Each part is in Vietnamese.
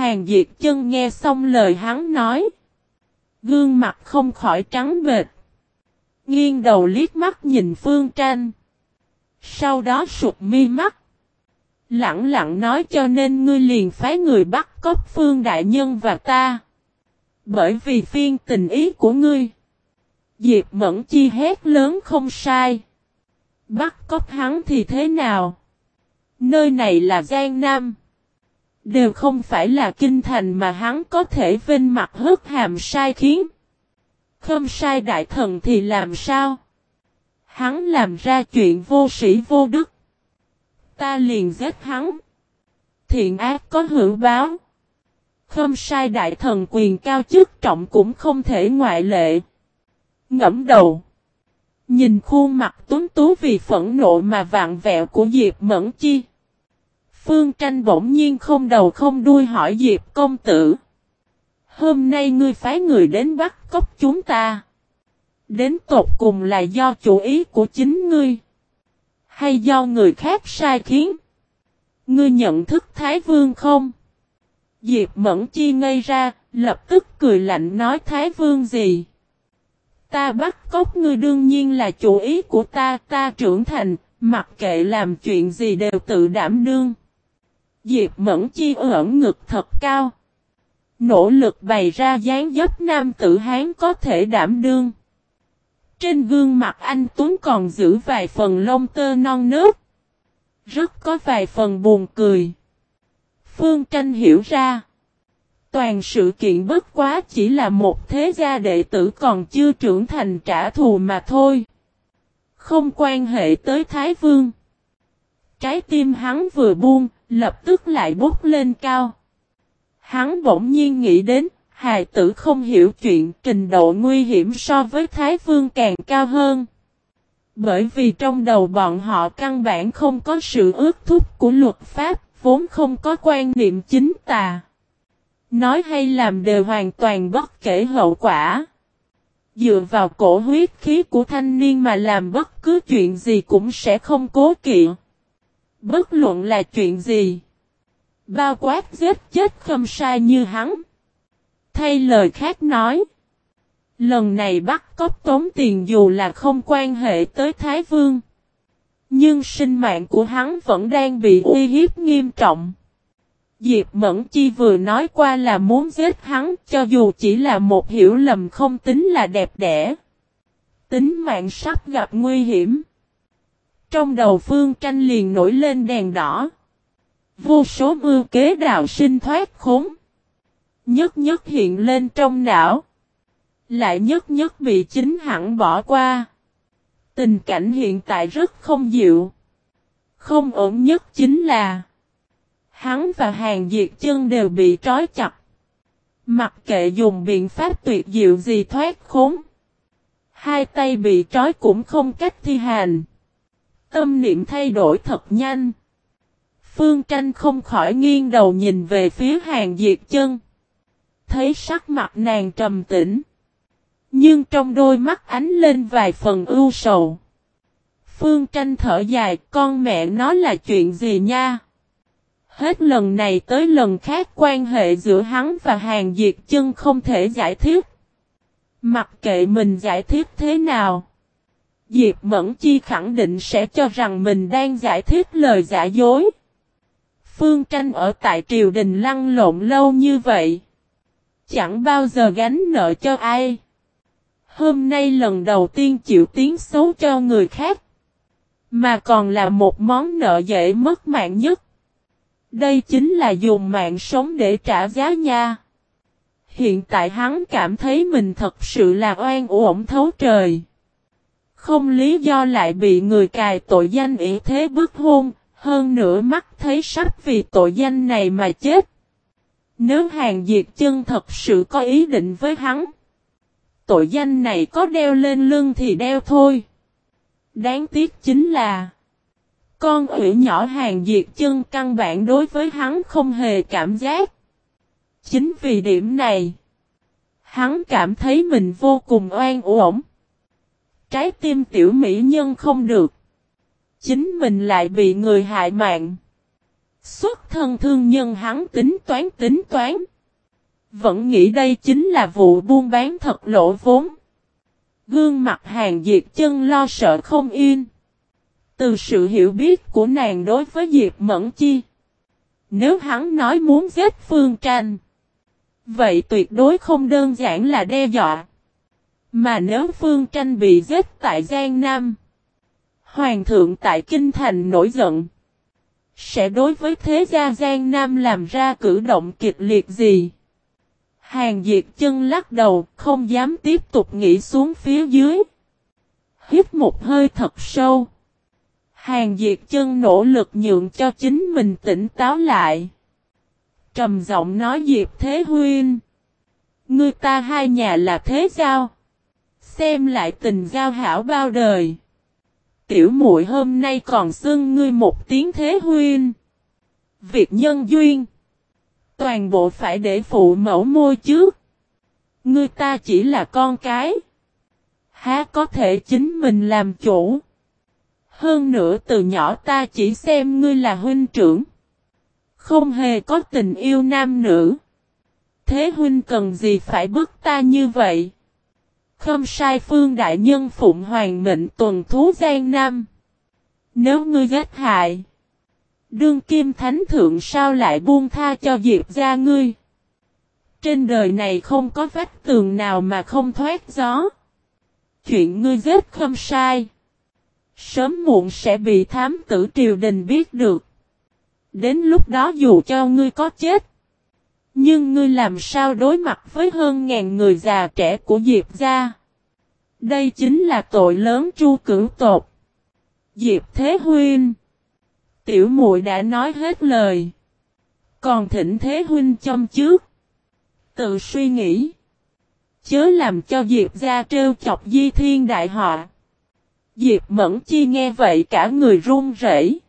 Hàn Diệt Chân nghe xong lời hắn nói. Gương mặt không khỏi trắng bệch. Nghiêng đầu liếc mắt nhìn Phương Tranh. Sau đó sụp mi mắt. Lặng lặng nói cho nên ngươi liền phái người bắt cóc Phương Đại Nhân và ta. Bởi vì phiên tình ý của ngươi. Diệp Mẫn Chi hét lớn không sai. Bắt cóc hắn thì thế nào? Nơi này là Giang Nam. Đều không phải là kinh thành mà hắn có thể vênh mặt hất hàm sai khiến. Không sai đại thần thì làm sao? Hắn làm ra chuyện vô sĩ vô đức. Ta liền giết hắn. Thiện ác có hữu báo. Không sai đại thần quyền cao chức trọng cũng không thể ngoại lệ. Ngẫm đầu. Nhìn khuôn mặt tuấn tú vì phẫn nộ mà vặn vẹo của Diệp Mẫn Chi. Phương Tranh bỗng nhiên không đầu không đuôi hỏi Diệp công tử. Hôm nay ngươi phái người đến bắt cóc chúng ta. Đến tột cùng là do chủ ý của chính ngươi. Hay do người khác sai khiến? Ngươi nhận thức Thái Vương không? Diệp Mẫn Chi ngây ra, lập tức cười lạnh nói Thái Vương gì? Ta bắt cóc ngươi đương nhiên là chủ ý của ta, ta trưởng thành, mặc kệ làm chuyện gì đều tự đảm đương. Diệp Mẫn Chi ưỡn ngực thật cao. Nỗ lực bày ra dáng dấp nam tử Hán có thể đảm đương. Trên gương mặt anh Tuấn còn giữ vài phần lông tơ non nớt. Rất có vài phần buồn cười. Phương Tranh hiểu ra. Toàn sự kiện bất quá chỉ là một thế gia đệ tử còn chưa trưởng thành trả thù mà thôi. Không quan hệ tới Thái Vương. Trái tim hắn vừa buông, lập tức lại bốc lên cao. Hắn bỗng nhiên nghĩ đến, hài tử không hiểu chuyện, trình độ nguy hiểm so với Thái Vương càng cao hơn. Bởi vì trong đầu bọn họ căn bản không có sự ước thúc của luật pháp, vốn không có quan niệm chính tà. Nói hay làm đều hoàn toàn bất kể hậu quả. Dựa vào cổ huyết khí của thanh niên mà làm bất cứ chuyện gì cũng sẽ không cố kỵ. Bất luận là chuyện gì. Bao quát giết chết không sai như hắn. Thay lời khác nói. Lần này bắt cóc tống tiền dù là không quan hệ tới Thái Vương. Nhưng sinh mạng của hắn vẫn đang bị uy hiếp nghiêm trọng. Diệp Mẫn Chi vừa nói qua là muốn giết hắn cho dù chỉ là một hiểu lầm không tính là đẹp đẽ. Tính mạng sắp gặp nguy hiểm. Trong đầu Phương Tranh liền nổi lên đèn đỏ. Vô số mưu kế đào sinh thoát khốn. Nhất nhất hiện lên trong não. Lại nhất nhất bị chính hẳn bỏ qua. Tình cảnh hiện tại rất không dịu. Không ổn nhất chính là hắn và Hàn Diệt Chân đều bị trói chặt. Mặc kệ dùng biện pháp tuyệt diệu gì thoát khốn. Hai tay bị trói cũng không cách thi hành. Tâm niệm thay đổi thật nhanh. Phương Tranh không khỏi nghiêng đầu nhìn về phía Hàn Diệt Chân. Thấy sắc mặt nàng trầm tĩnh. Nhưng trong đôi mắt ánh lên vài phần ưu sầu. Phương Tranh thở dài, con mẹ nó là chuyện gì nha? Hết lần này tới lần khác quan hệ giữa hắn và Hàn Diệt Chân không thể giải thích. Mặc kệ mình giải thích thế nào. Diệp Mẫn Chi khẳng định sẽ cho rằng mình đang giải thích lời giả dối. Phương Tranh ở tại triều đình lăn lộn lâu như vậy. Chẳng bao giờ gánh nợ cho ai. Hôm nay lần đầu tiên chịu tiếng xấu cho người khác. Mà còn là một món nợ dễ mất mạng nhất. Đây chính là dùng mạng sống để trả giá nha. Hiện tại hắn cảm thấy mình thật sự là oan uổng thấu trời. Không lý do lại bị người cài tội danh ỷ thế bức hôn, hơn nữa mắt thấy sắp vì tội danh này mà chết. Nếu Hàn Diệt Chân thật sự có ý định với hắn, tội danh này có đeo lên lưng thì đeo thôi. Đáng tiếc chính là con ủy nhỏ Hàn Diệt Chân căn bản đối với hắn không hề cảm giác. Chính vì điểm này, hắn cảm thấy mình vô cùng oan uổng. Trái tim tiểu mỹ nhân không được. Chính mình lại bị người hại mạng. Xuất thân thương nhân hắn tính toán. Vẫn nghĩ đây chính là vụ buôn bán thật lỗ vốn. Gương mặt Hàn Diệp Chân lo sợ không yên. Từ sự hiểu biết của nàng đối với Diệp Mẫn Chi. Nếu hắn nói muốn giết Phương Tranh, vậy tuyệt đối không đơn giản là đe dọa. Mà nếu Phương Tranh bị giết tại Giang Nam, Hoàng thượng tại Kinh Thành nổi giận, sẽ đối với thế gia Giang Nam làm ra cử động kịch liệt gì? Hàn Diệp Chân lắc đầu, không dám tiếp tục nghĩ xuống phía dưới. Hít một hơi thật sâu. Hàn Diệp Chân nỗ lực nhượng cho chính mình tỉnh táo lại. Trầm giọng nói: Diệp Thế Huynh, ngươi ta hai nhà là thế giao, xem lại tình giao hảo bao đời. Tiểu muội hôm nay còn xưng ngươi một tiếng Thế Huynh. Việc nhân duyên, toàn bộ phải để phụ mẫu môi trước. Ngươi ta chỉ là con cái, há có thể chính mình làm chủ. Hơn nữa từ nhỏ ta chỉ xem ngươi là huynh trưởng, không hề có tình yêu nam nữ. Thế huynh cần gì phải bức ta như vậy? Không sai, Phương đại nhân phụng hoàng mệnh tuần thú Giang Nam. Nếu ngươi giết hại, đương kim thánh thượng sao lại buông tha cho Diệp gia ngươi? Trên đời này không có vách tường nào mà không thoát gió. Chuyện ngươi giết không sai, sớm muộn sẽ bị thám tử triều đình biết được. Đến lúc đó dù cho ngươi có chết, nhưng ngươi làm sao đối mặt với hơn ngàn người già trẻ của Diệp gia? Đây chính là tội lớn tru cửu tột. Diệp Thế Huynh, tiểu muội đã nói hết lời, còn thỉnh Thế Huynh châm trước, tự suy nghĩ, chớ làm cho Diệp gia trêu chọc di thiên đại họa. Diệp Mẫn Chi nghe vậy cả người run rẩy,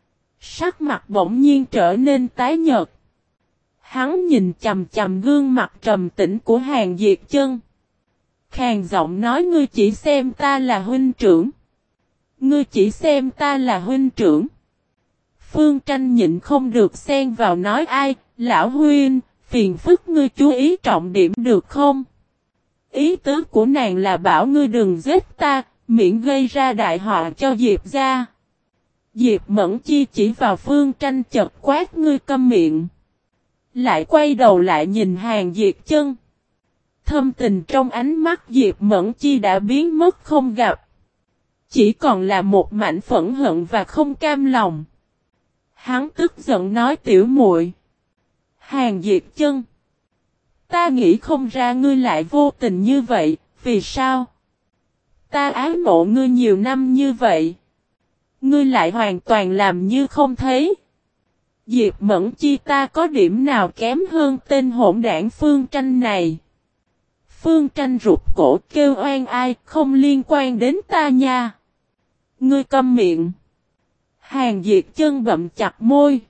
sắc mặt bỗng nhiên trở nên tái nhợt. Hắn nhìn chằm chằm gương mặt trầm tĩnh của Hàn Diệp Chân, khàn giọng nói: ngươi chỉ xem ta là huynh trưởng. Ngươi chỉ xem ta là huynh trưởng. Phương Tranh nhịn không được xen vào nói: ai, lão huynh, phiền phức ngươi chú ý trọng điểm được không? Ý tứ của nàng là bảo ngươi đừng giết ta, miễn gây ra đại họa cho Diệp gia. Diệp Mẫn Chi chỉ vào Phương Tranh chật quát: ngươi câm miệng. Lại quay đầu lại nhìn Hàn Diệp Chân. Thâm tình trong ánh mắt Diệp Mẫn Chi đã biến mất không gặp. Chỉ còn là một mảnh phẫn hận và không cam lòng. Hắn tức giận nói: tiểu muội, Hàn Diệp Chân, ta nghĩ không ra ngươi lại vô tình như vậy, vì sao? Ta ái mộ ngươi nhiều năm như vậy, ngươi lại hoàn toàn làm như không thấy. Diệp Mẫn Chi, ta có điểm nào kém hơn tên hỗn đảng Phương Tranh này? Phương Tranh rụt cổ kêu oan: ai, không liên quan đến ta nha. Ngươi câm miệng. Hàn Diệp Chân bậm chặt môi,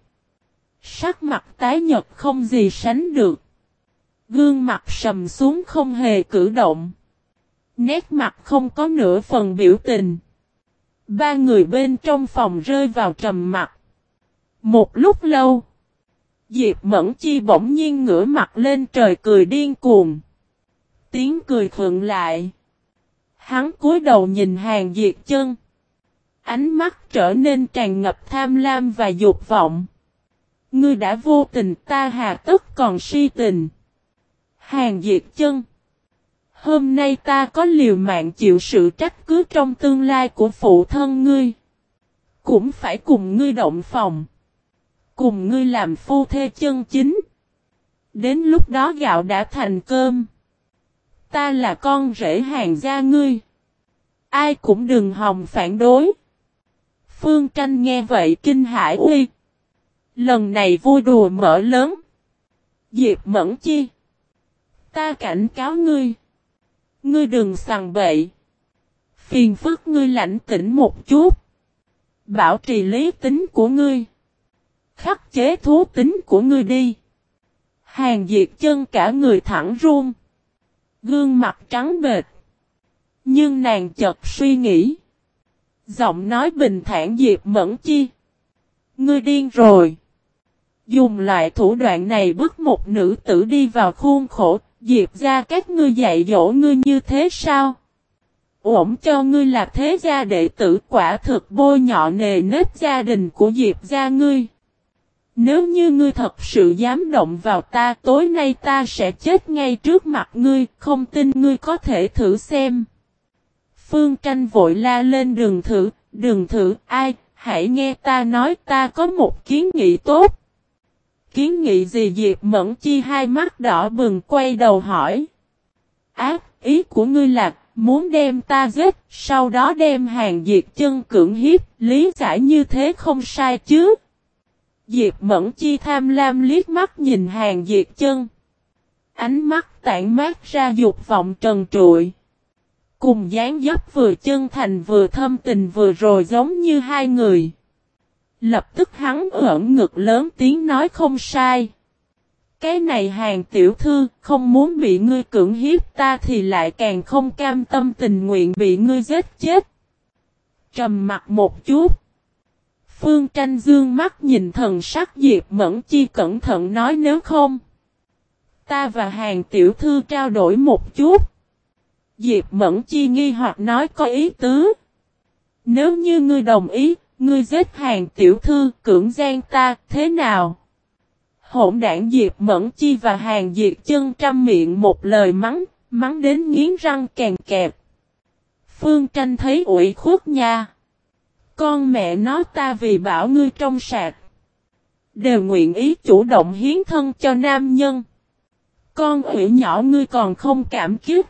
sắc mặt tái nhợt không gì sánh được. Gương mặt sầm xuống không hề cử động, nét mặt không có nửa phần biểu tình. Ba người bên trong phòng rơi vào trầm mặc. Một lúc lâu, Diệp Mẫn Chi bỗng nhiên ngửa mặt lên trời cười điên cuồng. Tiếng cười khựng lại. Hắn cúi đầu nhìn Hàn Diệp Chân, ánh mắt trở nên tràn ngập tham lam và dục vọng. Ngươi đã vô tình, ta hà tất còn si tình. Hàn Diệp Chân, hôm nay ta có liều mạng chịu sự trách cứ trong tương lai của phụ thân ngươi, cũng phải cùng ngươi động phòng, cùng ngươi làm phu thê chân chính. Đến lúc đó gạo đã thành cơm. Ta là con rể Hàn gia ngươi, ai cũng đừng hòng phản đối. Phương Tranh nghe vậy kinh hãi: uy, lần này vui đùa mở lớn. Diệp Mẫn Chi, ta cảnh cáo ngươi, ngươi đừng sằng bậy. Phiền phức ngươi lãnh tĩnh một chút, bảo trì lý tính của ngươi, khắc chế thú tính của ngươi đi. Hàn Diệp Chân cả người thẳng run, gương mặt trắng bệch. Nhưng nàng chợt suy nghĩ, giọng nói bình thản: Diệp Mẫn Chi, ngươi điên rồi. Dùng loại thủ đoạn này bức một nữ tử đi vào khuôn khổ, Diệp gia các ngươi dạy dỗ ngươi như thế sao? Ổn cho ngươi là thế gia đệ tử, quả thực bôi nhọ nề nếp gia đình của Diệp gia ngươi. Nếu như ngươi thật sự dám động vào ta, tối nay ta sẽ chết ngay trước mặt ngươi, không tin ngươi có thể thử xem. Phương Tranh vội la lên, đừng thử, ai, hãy nghe ta nói, ta có một kiến nghị tốt. Kiến nghị gì? Diệp Mẫn Chi hai mắt đỏ bừng quay đầu hỏi. Ý của ngươi là muốn đem ta giết, sau đó đem Hàn Diệt Chân cưỡng hiếp, lý giải như thế không sai chứ? Diệp Mẫn Chi tham lam liếc mắt nhìn Hàn Diệt Chân. Ánh mắt tản mát ra dục vọng trần trụi. Cùng dáng dấp vừa chân thành vừa thâm tình vừa rồi giống như hai người. Lập tức hắn ưỡn ngực lớn tiếng nói, không sai. Cái này Hàn tiểu thư, không muốn bị ngươi cưỡng hiếp, ta thì lại càng không cam tâm tình nguyện bị ngươi giết chết. Trầm mặt một chút. Phương Tranh dương mắt nhìn thần sắc Diệp Mẫn Chi, cẩn thận nói, nếu không, ta và Hàn tiểu thư trao đổi một chút. Diệp Mẫn Chi nghi hoặc nói, có ý tứ. Nếu như ngươi đồng ý, ngươi giết Hàn tiểu thư, cưỡng gian ta, thế nào? Hỗn đảng! Diệp Mẫn Chi và Hàn Diệt Chân trăm miệng một lời mắng đến nghiến răng kèn kẹp. Phương Tranh thấy ủy khuất nha. Con mẹ nó, ta vì bảo ngươi trong sạch, đều nguyện ý chủ động hiến thân cho nam nhân. Con ủy nhỏ ngươi còn không cảm kích.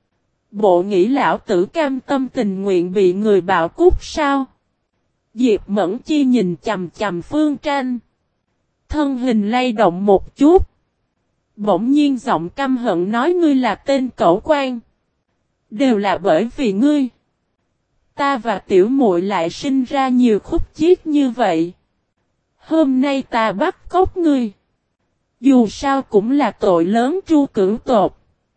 Bộ nghĩ lão tử cam tâm tình nguyện bị người bạo cút sao? Diệp Mẫn Chi nhìn chằm chằm Phương Tranh. Thân hình lay động một chút. Bỗng nhiên giọng căm hận nói, ngươi là tên cẩu quan. Đều là bởi vì ngươi, ta và tiểu muội lại sinh ra nhiều khúc chiết như vậy. Hôm nay ta bắt cóc ngươi, dù sao cũng là tội lớn tru cưỡng tột.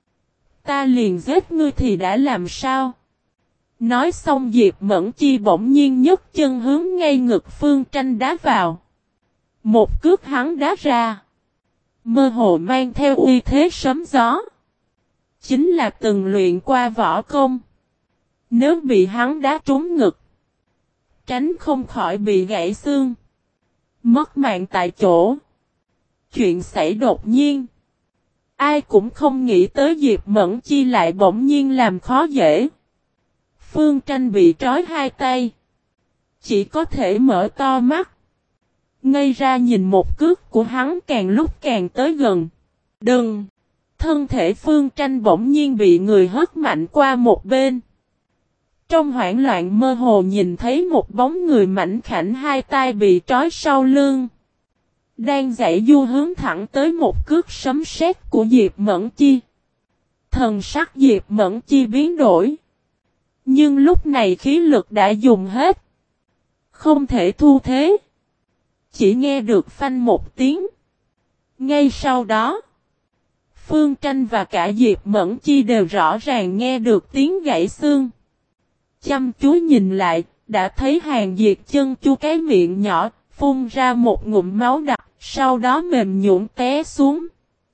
Ta liền giết ngươi thì đã làm sao? Nói xong Diệp Mẫn Chi bỗng nhiên nhấc chân hướng ngay ngực Phương Tranh đá vào. Một cước hắn đá ra, mơ hồ mang theo uy thế sấm gió. Chính là từng luyện qua võ công. Nếu bị hắn đá trúng ngực, tránh không khỏi bị gãy xương, mất mạng tại chỗ. Chuyện xảy đột nhiên. Ai cũng không nghĩ tới Diệp Mẫn Chi lại bỗng nhiên làm khó dễ. Phương Tranh bị trói hai tay, chỉ có thể mở to mắt, ngây ra nhìn một cước của hắn càng lúc càng tới gần. Đừng! Thân thể Phương Tranh bỗng nhiên bị người hất mạnh qua một bên. Trong hoảng loạn mơ hồ nhìn thấy một bóng người mảnh khảnh hai tay bị trói sau lưng, đang giãy du hướng thẳng tới một cước sấm sét của Diệp Mẫn Chi. Thần sắc Diệp Mẫn Chi biến đổi. Nhưng lúc này khí lực đã dùng hết, không thể thu thế. Chỉ nghe được phanh một tiếng. Ngay sau đó, Phương Tranh và cả Diệp Mẫn Chi đều rõ ràng nghe được tiếng gãy xương. Chăm chú nhìn lại, đã thấy Hàn Diệt Chân chu cái miệng nhỏ, phun ra một ngụm máu đặc, sau đó mềm nhũn té xuống.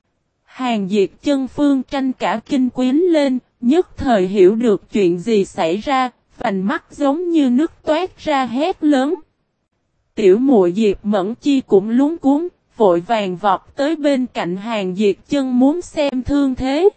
Hàn Diệt Chân Phương Tranh cả kinh quyến lên, nhất thời hiểu được chuyện gì xảy ra, vành mắt giống như nước toát ra hét lớn. Tiểu muội Diệp Mẫn Chi cũng luống cuống, vội vàng vọt tới bên cạnh Hàn Diệt Chân muốn xem thương thế.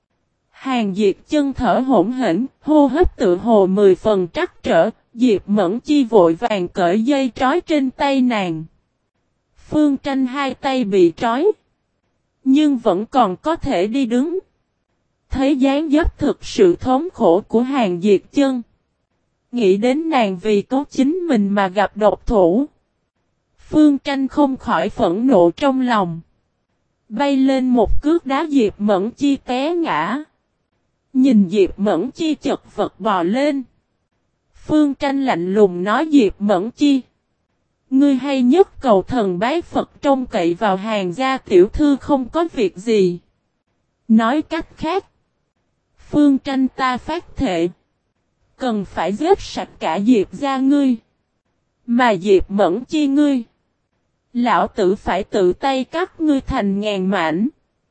Hàn Diệt Chân thở hổn hển, hô hấp tự hồ 10 phần trắc trở, Diệp Mẫn Chi vội vàng cởi dây trói trên tay nàng. Phương Tranh hai tay bị trói, nhưng vẫn còn có thể đi đứng. Thấy dáng dấp thực sự thống khổ của Hàn Diệt Chân, nghĩ đến nàng vì cứu chính mình mà gặp độc thủ, Phương Tranh không khỏi phẫn nộ trong lòng. Bay lên một cước đá Diệp Mẫn Chi té ngã. Nhìn Diệp Mẫn Chi chật vật bò lên, Phương Tranh lạnh lùng nói, Diệp Mẫn Chi, ngươi hay nhất cầu thần bái Phật trông cậy vào Hàn gia tiểu thư không có việc gì. Nói cách khác, Phương Tranh ta phát thệ, cần phải giết sạch cả Diệp gia ngươi. Mà Diệp Mẫn Chi ngươi, Lão tử phải tự tay cắt ngươi thành ngàn mảnh.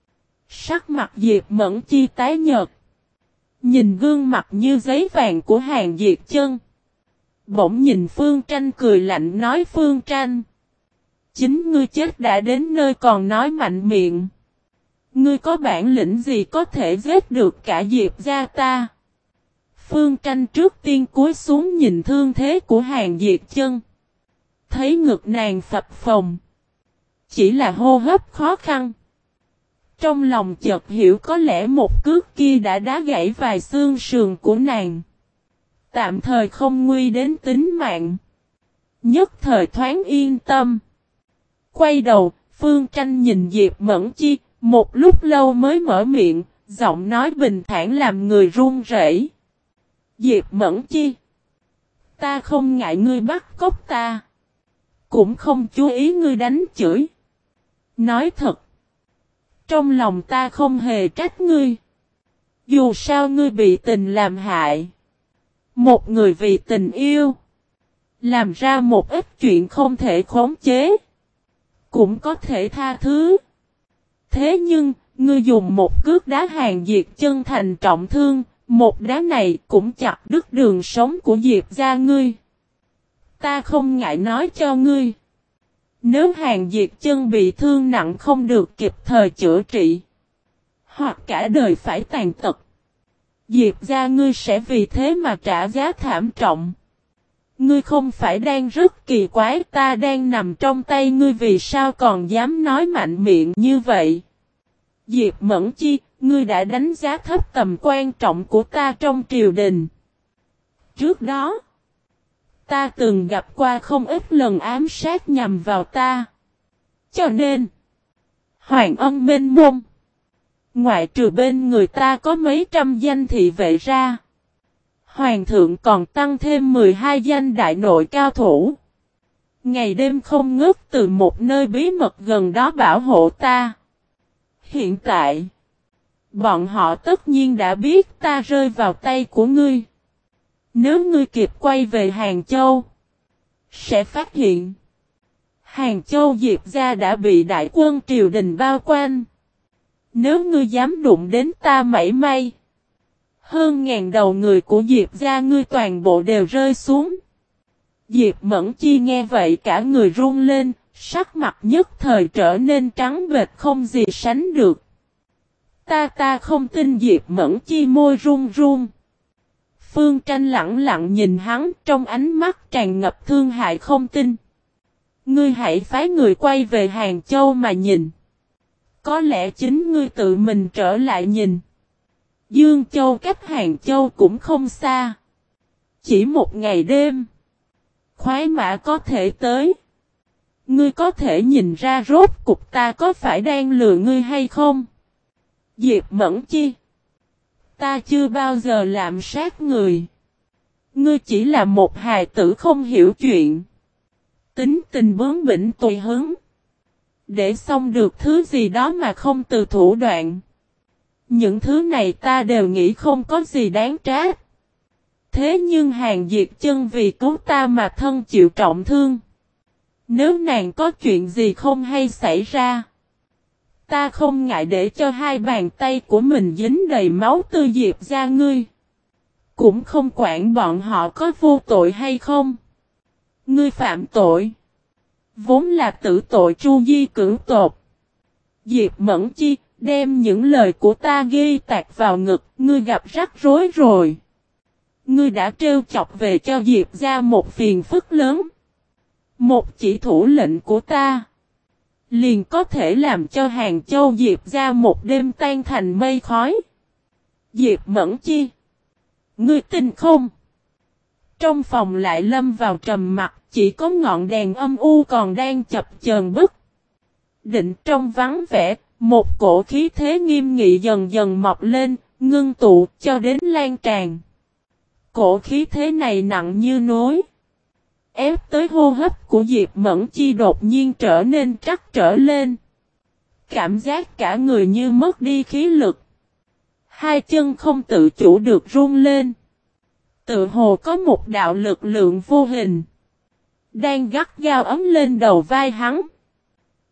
Sắc mặt Diệp Mẫn Chi tái nhợt. Nhìn gương mặt như giấy vàng của Hàn Diệt Chân. Bỗng nhìn Phương Tranh cười lạnh nói Phương Tranh. Chính ngươi chết đã đến nơi còn nói mạnh miệng. Ngươi có bản lĩnh gì có thể giết được cả Diệp gia ta? Phương Tranh trước tiên cúi xuống nhìn thương thế của Hàn Diệt Chân. Thấy ngực nàng phập phồng. Chỉ là hô hấp khó khăn. Trong lòng chợt hiểu có lẽ một cước kia đã đá gãy vài xương sườn của nàng. Tạm thời không nguy đến tính mạng. Nhất thời thoáng yên tâm. Quay đầu, Phương Tranh nhìn Diệp Mẫn Chi, một lúc lâu mới mở miệng, giọng nói bình thản làm người run rẩy. Diệp Mẫn Chi, ta không ngại ngươi bắt cóc ta. Cũng không chú ý ngươi đánh chửi. Nói thật, trong lòng ta không hề trách ngươi. Dù sao ngươi bị tình làm hại. Một người vì tình yêu. Làm ra một ít chuyện không thể khống chế. Cũng có thể tha thứ. Thế nhưng, ngươi dùng một cước đá Hàn Diệt Chân thành trọng thương. Một đá này cũng chặt đứt đường sống của Diệp gia ngươi. Ta không ngại nói cho ngươi. Nếu Hàn Diệt Chân bị thương nặng không được kịp thời chữa trị. Hoặc cả đời phải tàn tật. Diệp gia ngươi sẽ vì thế mà trả giá thảm trọng. Ngươi không phải đang rất kỳ quái ta đang nằm trong tay ngươi vì sao còn dám nói mạnh miệng như vậy. Diệp Mẫn Chi, ngươi đã đánh giá thấp tầm quan trọng của ta trong triều đình. Trước đó, ta từng gặp qua không ít lần ám sát nhằm vào ta. Cho nên, Hoàng ân mênh mông. Ngoại trừ bên người ta có mấy trăm danh thị vệ ra. Hoàng thượng còn tăng thêm 12 danh đại nội cao thủ. Ngày đêm không ngớt từ một nơi bí mật gần đó bảo hộ ta. Hiện tại, bọn họ tất nhiên đã biết ta rơi vào tay của ngươi. Nếu ngươi kịp quay về Hàng Châu, sẽ phát hiện Hàng Châu Diệp gia đã bị đại quân triều đình bao quanh. Nếu ngươi dám đụng đến ta mảy may, hơn ngàn đầu người của Diệp gia ngươi toàn bộ đều rơi xuống. Diệp Mẫn Chi nghe vậy cả người run lên, sắc mặt nhất thời trở nên trắng bệch không gì sánh được. Ta không tin. Diệp Mẫn Chi môi run run. Phương Tranh lặng lặng nhìn hắn trong ánh mắt tràn ngập thương hại không tin. Ngươi hãy phái người quay về Hàng Châu mà nhìn. Có lẽ chính ngươi tự mình trở lại nhìn. Dương Châu cách Hàng Châu cũng không xa. Chỉ một ngày đêm. Khoái mã có thể tới. Ngươi có thể nhìn ra rốt cục ta có phải đang lừa ngươi hay không? Diệp Mẫn Chi, ta chưa bao giờ lạm sát người. Ngươi chỉ là một hài tử không hiểu chuyện. Tính tình bướng bỉnh tùy hứng. Để xong được thứ gì đó mà không từ thủ đoạn. Những thứ này ta đều nghĩ không có gì đáng trách. Thế nhưng Hàn Diệt Chân vì cứu ta mà thân chịu trọng thương. Nếu nàng có chuyện gì không hay xảy ra, ta không ngại để cho hai bàn tay của mình dính đầy máu tươi Diệp gia ngươi. Cũng không quản bọn họ có vô tội hay không. Ngươi phạm tội. Vốn là tử tội tru di cửu tột. Diệp Mẫn Chi, đem những lời của ta ghi tạc vào ngực, ngươi gặp rắc rối rồi. Ngươi đã trêu chọc về cho Diệp gia một phiền phức lớn. Một chỉ thủ lệnh của ta liền có thể làm cho Hàng Châu Diệp gia một đêm tan thành mây khói. Diệp Mẫn Chi, ngươi tin không? Trong phòng lại lâm vào trầm mặc, chỉ có ngọn đèn âm u còn đang chập chờn bức. Định trong vắng vẻ, một cổ khí thế nghiêm nghị dần dần mọc lên, ngưng tụ cho đến lan tràn. Cổ khí thế này nặng như núi. Ép tới hô hấp của Diệp Mẫn Chi đột nhiên trở nên trắc trở lên. Cảm giác cả người như mất đi khí lực. Hai chân không tự chủ được run lên. Tự hồ có một đạo lực lượng vô hình đang gắt gao ấm lên đầu vai hắn.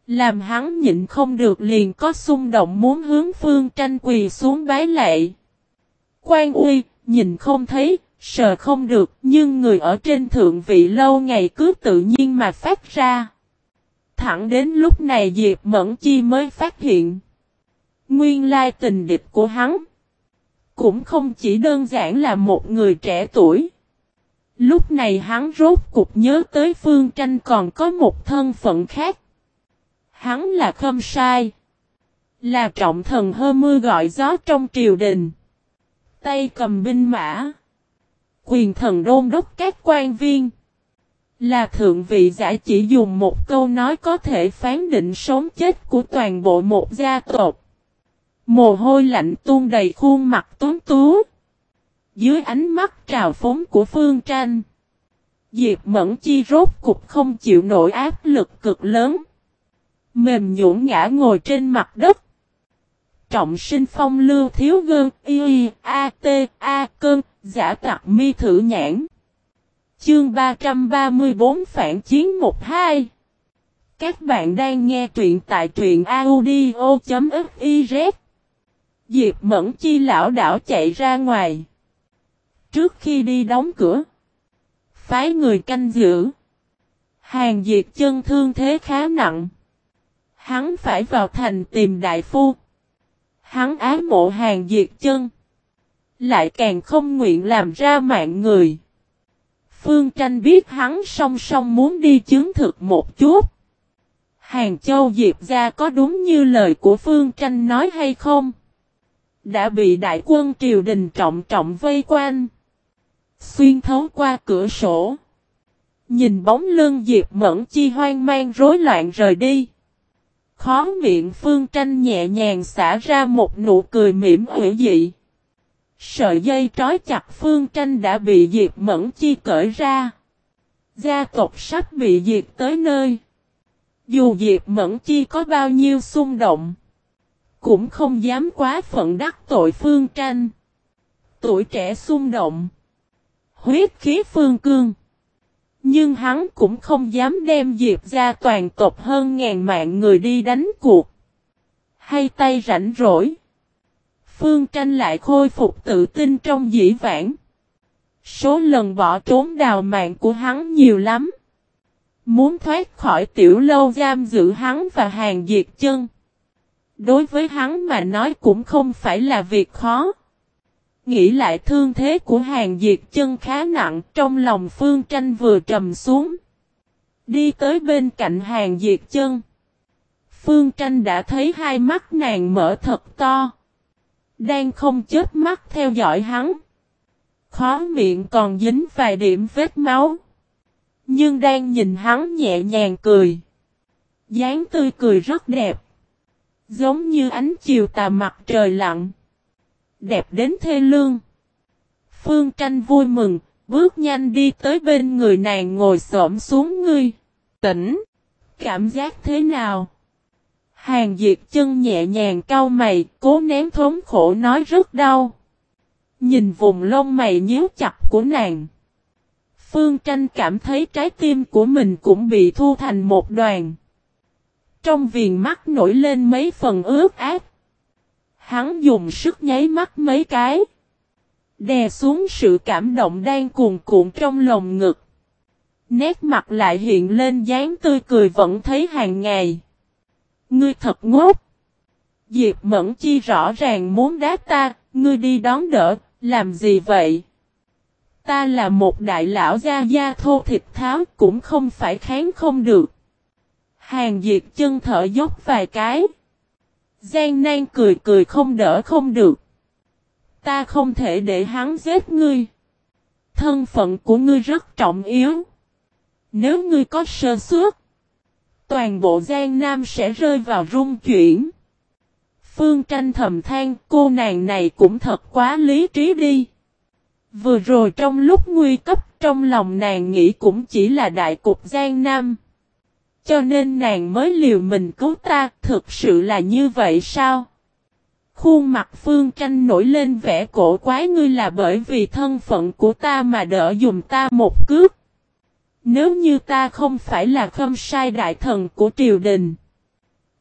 Làm hắn nhịn không được liền có xung động muốn hướng Phương Tranh quỳ xuống bái lạy. Quan uy, nhìn không thấy, sờ không được, nhưng người ở trên thượng vị lâu ngày cứ tự nhiên mà phát ra. Thẳng đến lúc này Diệp Mẫn Chi mới phát hiện. Nguyên lai tình địch của hắn cũng không chỉ đơn giản là một người trẻ tuổi. Lúc này hắn rốt cục nhớ tới Phương Tranh còn có một thân phận khác. Hắn là Khâm Sai, là trọng thần hơ mưa gọi gió trong triều đình. Tay cầm binh mã, quyền thần đôn đốc các quan viên. Là thượng vị giả chỉ dùng một câu nói có thể phán định sống chết của toàn bộ một gia tộc. Mồ hôi lạnh tuôn đầy khuôn mặt tuấn tú. Dưới ánh mắt trào phúng của Phương Tranh, Diệp Mẫn Chi rốt cục không chịu nổi áp lực cực lớn. Mềm nhũn ngã ngồi trên mặt đất. Trọng sinh phong lưu thiếu gơn y a t a cơn giả tặc mi thử nhãn. Chương 334 phản chiến 1-2. Các bạn đang nghe truyện tại truyện audio.fiz. Diệp Mẫn Chi lão đảo chạy ra ngoài. Trước khi đi đóng cửa, phái người canh giữ. Hàn Diệt Chân thương thế khá nặng. Hắn phải vào thành tìm đại phu. Hắn ái mộ Hàn Diệt Chân, lại càng không nguyện làm ra mạng người. Phương Tranh biết hắn song song muốn đi chứng thực một chút. Hàng Châu Diệp gia có đúng như lời của Phương Tranh nói hay không? Đã bị đại quân triều đình trọng trọng vây quanh. Xuyên thấu qua cửa sổ, nhìn bóng lưng Diệp Mẫn Chi hoang mang rối loạn rời đi. Khó miệng Phương Tranh nhẹ nhàng xả ra một nụ cười mỉm ủy dị. Sợi dây trói chặt Phương Tranh đã bị Diệp Mẫn Chi cởi ra. Gia tộc sắp bị diệt tới nơi. Dù Diệp Mẫn Chi có bao nhiêu xung động, cũng không dám quá phận đắc tội Phương Tranh. Tuổi trẻ xung động, huyết khí phương cương. Nhưng hắn cũng không dám đem Diệp gia toàn tộc hơn ngàn mạng người đi đánh cuộc. Hay tay rảnh rỗi, Phương Tranh lại khôi phục tự tin trong dĩ vãng. Số lần bỏ trốn đào mạng của hắn nhiều lắm. Muốn thoát khỏi tiểu lâu giam giữ hắn và Hàn Diệt Chân, đối với hắn mà nói cũng không phải là việc khó. Nghĩ lại thương thế của Hàn Diệt Chân khá nặng, trong lòng Phương Tranh vừa trầm xuống. Đi tới bên cạnh Hàn Diệt Chân, Phương Tranh đã thấy hai mắt nàng mở thật to, đang không chớp mắt theo dõi hắn. Khóe miệng còn dính vài điểm vết máu, nhưng đang nhìn hắn nhẹ nhàng cười. Dáng tươi cười rất đẹp, giống như ánh chiều tà mặt trời lặn, đẹp đến thê lương. Phương Tranh vui mừng, bước nhanh đi tới bên người nàng ngồi xổm xuống. Ngươi tỉnh, cảm giác thế nào? Hàn Diệt Chân nhẹ nhàng cau mày, cố nén thống khổ nói rất đau. Nhìn vùng lông mày nhíu chặt của nàng, Phương Tranh cảm thấy trái tim của mình cũng bị thu thành một đoàn. Trong viền mắt nổi lên mấy phần ướt át. Hắn dùng sức nháy mắt mấy cái, đè xuống sự cảm động đang cuồn cuộn trong lồng ngực. Nét mặt lại hiện lên dáng tươi cười vẫn thấy hàng ngày. Ngươi thật ngốc. Diệp Mẫn Chi rõ ràng muốn đá ta, ngươi đi đón đỡ, làm gì vậy? Ta là một đại lão gia thô thịt tháo, cũng không phải kháng không được. Hàn Diệt Chân thở dốc vài cái, gian nan cười cười không đỡ không được. Ta không thể để hắn giết ngươi. Thân phận của ngươi rất trọng yếu. Nếu ngươi có sơ suất, toàn bộ Giang Nam sẽ rơi vào rung chuyển. Phương Tranh thầm than, cô nàng này cũng thật quá lý trí đi. Vừa rồi trong lúc nguy cấp, trong lòng nàng nghĩ cũng chỉ là đại cục Giang Nam. Cho nên nàng mới liều mình cứu ta, thực sự là như vậy sao? Khuôn mặt Phương Tranh nổi lên vẻ cổ quái. Ngươi là bởi vì thân phận của ta mà đỡ dùm ta một cước. Nếu như ta không phải là Khâm Sai đại thần của triều đình,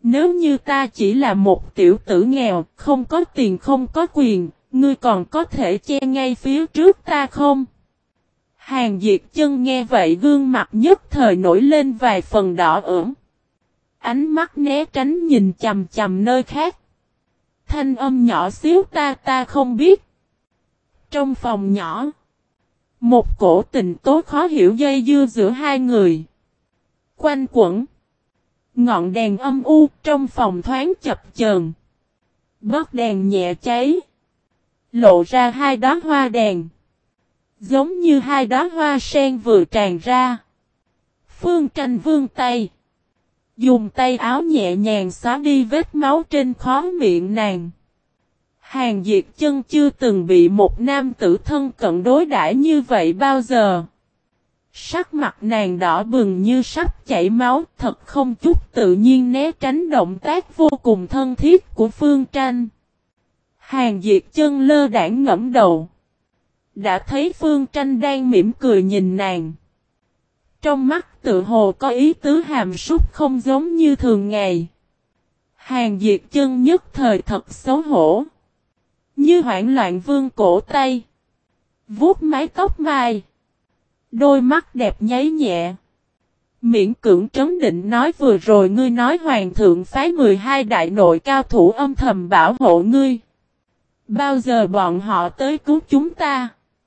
Nếu như ta chỉ là một tiểu tử nghèo, không có tiền không có quyền, ngươi còn có thể che ngay phía trước ta không? Hàn Diệt Chân nghe vậy gương mặt nhất thời nổi lên vài phần đỏ ửng. Ánh mắt né tránh nhìn chằm chằm nơi khác. Thanh âm nhỏ xíu ta không biết. Trong phòng nhỏ, một cổ tình tố khó hiểu dây dưa giữa hai người. Quanh quẩn. Ngọn đèn âm u trong phòng thoáng chập chờn. Bớt đèn nhẹ cháy. Lộ ra hai đóa hoa đèn. Giống như hai đóa hoa sen vừa tràn ra. Phương Tranh vươn tay. Dùng tay áo nhẹ nhàng xóa đi vết máu trên khóe miệng nàng. Hàn Diệt Chân chưa từng bị một nam tử thân cận đối đãi như vậy bao giờ. Sắc mặt nàng đỏ bừng như sắp chảy máu, thật không chút tự nhiên né tránh động tác vô cùng thân thiết của Phương Tranh. Hàn Diệt Chân lơ đãng ngẫm đầu. Đã thấy Phương Tranh đang mỉm cười nhìn nàng. Trong mắt tự hồ có ý tứ hàm súc không giống như thường ngày. Hàn Diệt Chân nhất thời thật xấu hổ. Như hoảng loạn vươn cổ tay. Vuốt mái tóc mai. Đôi mắt đẹp nháy nhẹ. Miễn cưỡng trấn định nói vừa rồi ngươi nói hoàng thượng phái 12 đại nội cao thủ âm thầm bảo hộ ngươi. Bao giờ bọn họ tới cứu chúng ta?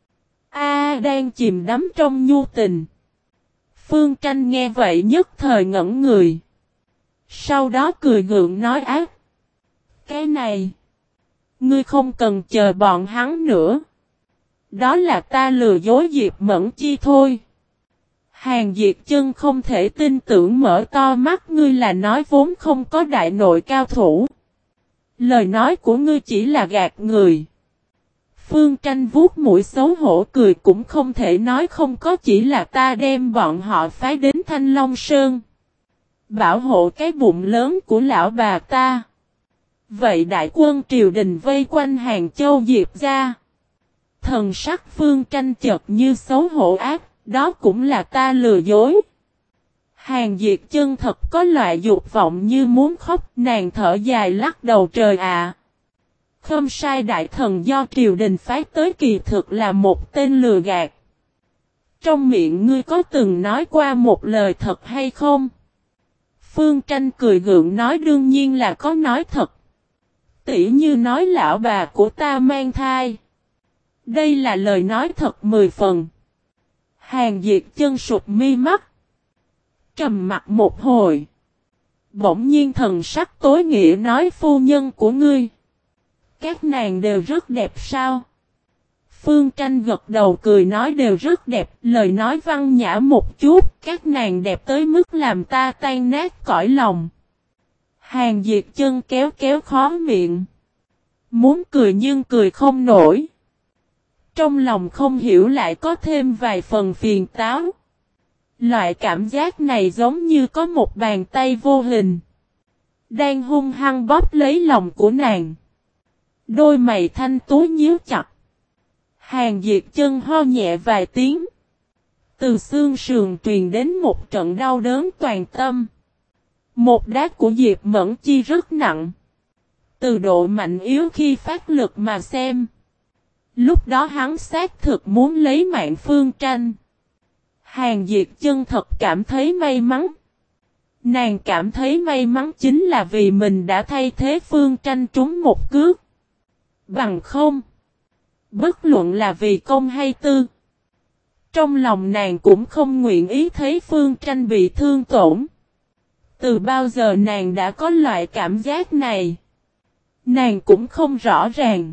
Đang chìm đắm trong nhu tình. Phương Tranh nghe vậy nhất thời ngẩn người. Sau đó cười gượng nói ác. Cái này. Ngươi không cần chờ bọn hắn nữa. Đó là ta lừa dối Diệp Mẫn Chi thôi. Hàn Diệt Chân không thể tin tưởng mở to mắt ngươi là nói vốn không có đại nội cao thủ. Lời nói của ngươi chỉ là gạt người. Phương Tranh vuốt mũi xấu hổ cười cũng không thể nói không có chỉ là ta đem bọn họ phái đến Thanh Long Sơn. Bảo hộ cái bụng lớn của lão bà ta. Vậy đại quân triều đình vây quanh Hàng Châu Diệp gia. Thần sắc Phương Tranh chợt như xấu hổ ác, đó cũng là ta lừa dối. Hàn Diệt Chân thật có loại dục vọng như muốn khóc, nàng thở dài lắc đầu trời ạ. Không sai đại thần do triều đình phái tới kỳ thực là một tên lừa gạt. Trong miệng ngươi có từng nói qua một lời thật hay không? Phương Tranh cười gượng nói đương nhiên là có nói thật. Tỉ như nói lão bà của ta mang thai. Đây là lời nói thật 10 phần. Hàn Diệt Chân sụp mi mắt. Trầm mặt một hồi. Bỗng nhiên thần sắc tối nghĩa nói phu nhân của ngươi. Các nàng đều rất đẹp sao? Phương Tranh gật đầu cười nói đều rất đẹp. Lời nói văn nhã một chút. Các nàng đẹp tới mức làm ta tan nát cõi lòng. Hàn Diệt Chân kéo kéo khó miệng. Muốn cười nhưng cười không nổi. Trong lòng không hiểu lại có thêm vài phần phiền táo. Loại cảm giác này giống như có một bàn tay vô hình. Đang hung hăng bóp lấy lòng của nàng. Đôi mày thanh tú nhíu chặt. Hàn Diệt Chân ho nhẹ vài tiếng. Từ xương sườn truyền đến một trận đau đớn toàn tâm. Một đát của Diệp Mẫn Chi rất nặng. Từ độ mạnh yếu khi phát lực mà xem. Lúc đó hắn xác thực muốn lấy mạng Phương Tranh. Hàn Diệt Chân thật cảm thấy may mắn. Nàng cảm thấy may mắn chính là vì mình đã thay thế Phương Tranh trúng một cước. Bằng không. Bất luận là vì công hay tư. Trong lòng nàng cũng không nguyện ý thấy Phương Tranh bị thương tổn. Từ bao giờ nàng đã có loại cảm giác này? Nàng cũng không rõ ràng.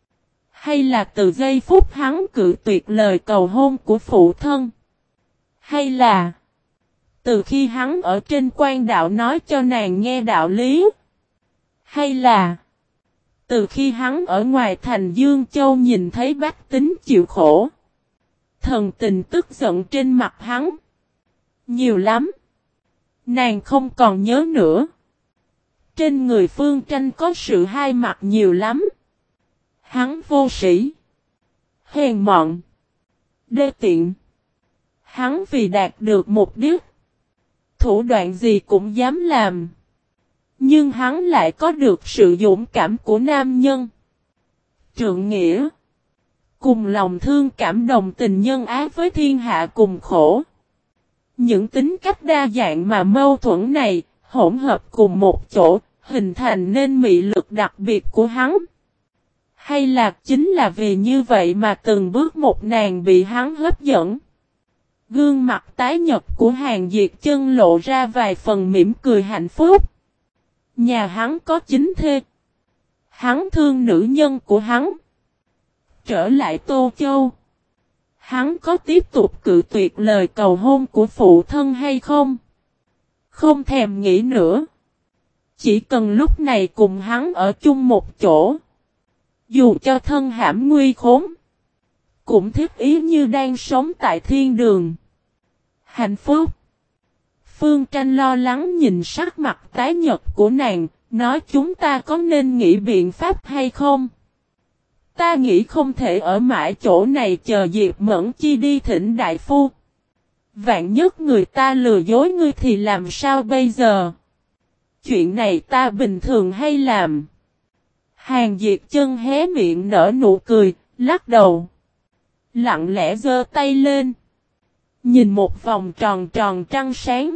Hay là từ giây phút hắn cự tuyệt lời cầu hôn của phụ thân? Hay là từ khi hắn ở trên quan đạo nói cho nàng nghe đạo lý? Hay là từ khi hắn ở ngoài thành Dương Châu nhìn thấy bách tính chịu khổ? Thần tình tức giận trên mặt hắn nhiều lắm. Nàng không còn nhớ nữa. Trên người Phương Tranh có sự hai mặt nhiều lắm. Hắn vô sĩ, hèn mọn, đê tiện. Hắn vì đạt được mục đích, thủ đoạn gì cũng dám làm. Nhưng hắn lại có được sự dũng cảm của nam nhân. Trượng nghĩa. Cùng lòng thương cảm đồng tình nhân ái với thiên hạ cùng khổ. Những tính cách đa dạng mà mâu thuẫn này, hỗn hợp cùng một chỗ, hình thành nên mị lực đặc biệt của hắn. Hay là chính là vì như vậy mà từng bước một nàng bị hắn hấp dẫn. Gương mặt tái nhợt của Hàn Diệt Chân lộ ra vài phần mỉm cười hạnh phúc. Nhà hắn có chính thê. Hắn thương nữ nhân của hắn. Trở lại Tô Châu. Hắn có tiếp tục cự tuyệt lời cầu hôn của phụ thân hay không? Không thèm nghĩ nữa. Chỉ cần lúc này cùng hắn ở chung một chỗ. Dù cho thân hãm nguy khốn. Cũng thiết ý như đang sống tại thiên đường. Hạnh phúc. Phương Tranh lo lắng nhìn sắc mặt tái nhợt của nàng. Nói chúng ta có nên nghĩ biện pháp hay không? Ta nghĩ không thể ở mãi chỗ này chờ Diệp Mẫn Chi đi thỉnh đại phu. Vạn nhất người ta lừa dối ngươi thì làm sao bây giờ? Chuyện này ta bình thường hay làm? Hàn Diệt Chân hé miệng nở nụ cười, lắc đầu. Lặng lẽ giơ tay lên. Nhìn một vòng tròn tròn trăng sáng.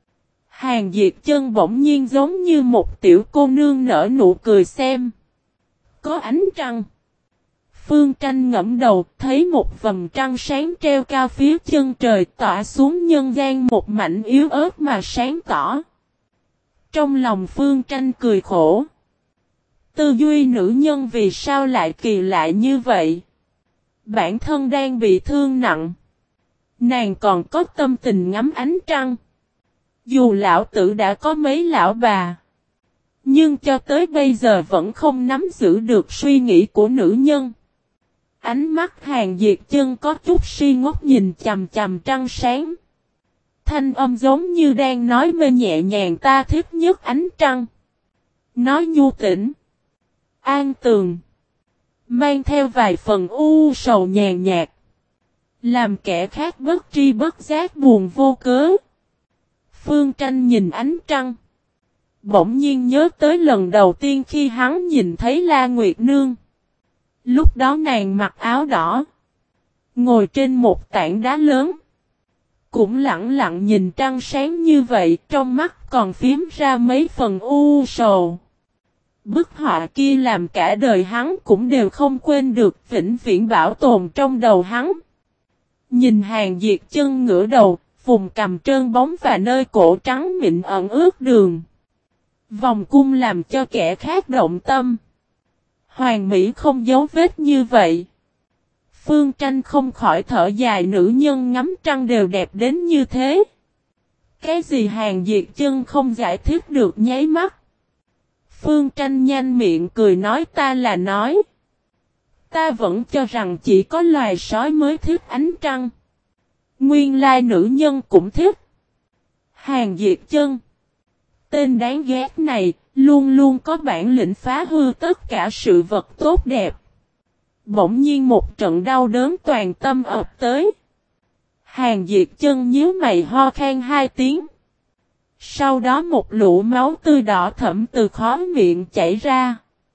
Hàn Diệt Chân bỗng nhiên giống như một tiểu cô nương nở nụ cười xem. Có ánh trăng. Phương Tranh ngẫm đầu, thấy một vầng trăng sáng treo cao phía chân trời tỏa xuống nhân gian một mảnh yếu ớt mà sáng tỏ. Trong lòng Phương Tranh cười khổ. Tư duy nữ nhân vì sao lại kỳ lạ như vậy? Bản thân đang bị thương nặng. Nàng còn có tâm tình ngắm ánh trăng. Dù lão tử đã có mấy lão bà. Nhưng cho tới bây giờ vẫn không nắm giữ được suy nghĩ của nữ nhân. Ánh mắt Hàn Diệt Chân có chút si ngốc nhìn chằm chằm trăng sáng. Thanh âm giống như đang nói mê nhẹ nhàng ta thích nhất ánh trăng. Nói nhu tĩnh. An tường. Mang theo vài phần u sầu nhàn nhạt. Làm kẻ khác bất tri bất giác buồn vô cớ. Phương Tranh nhìn ánh trăng. Bỗng nhiên nhớ tới lần đầu tiên khi hắn nhìn thấy La Nguyệt Nương. Lúc đó nàng mặc áo đỏ. Ngồi trên một tảng đá lớn. Cũng lặng lặng nhìn trăng sáng như vậy. Trong mắt còn phiếm ra mấy phần u sầu. Bức họa kia làm cả đời hắn cũng đều không quên được, vĩnh viễn bảo tồn trong đầu hắn. Nhìn Hàn Diệt Chân ngửa đầu, vùng cằm trơn bóng và nơi cổ trắng mịn ẩn ướt đường. Vòng cung làm cho kẻ khác động tâm. Hoàng Mỹ không giấu vết như vậy. Phương Tranh không khỏi thở dài, nữ nhân ngắm trăng đều đẹp đến như thế. Cái gì Hàn Diệt Chân không giải thích được nháy mắt. Phương Tranh nhanh miệng cười nói ta là nói. Ta vẫn cho rằng chỉ có loài sói mới thích ánh trăng. Nguyên lai nữ nhân cũng thích. Hàn Diệt Chân. Tên đáng ghét này, luôn luôn có bản lĩnh phá hư tất cả sự vật tốt đẹp. Bỗng nhiên một trận đau đớn toàn tâm ập tới. Hàn Diệt Chân nhíu mày ho khan 2 tiếng. Sau đó một lũ máu tươi đỏ thẫm từ khóe miệng chảy ra.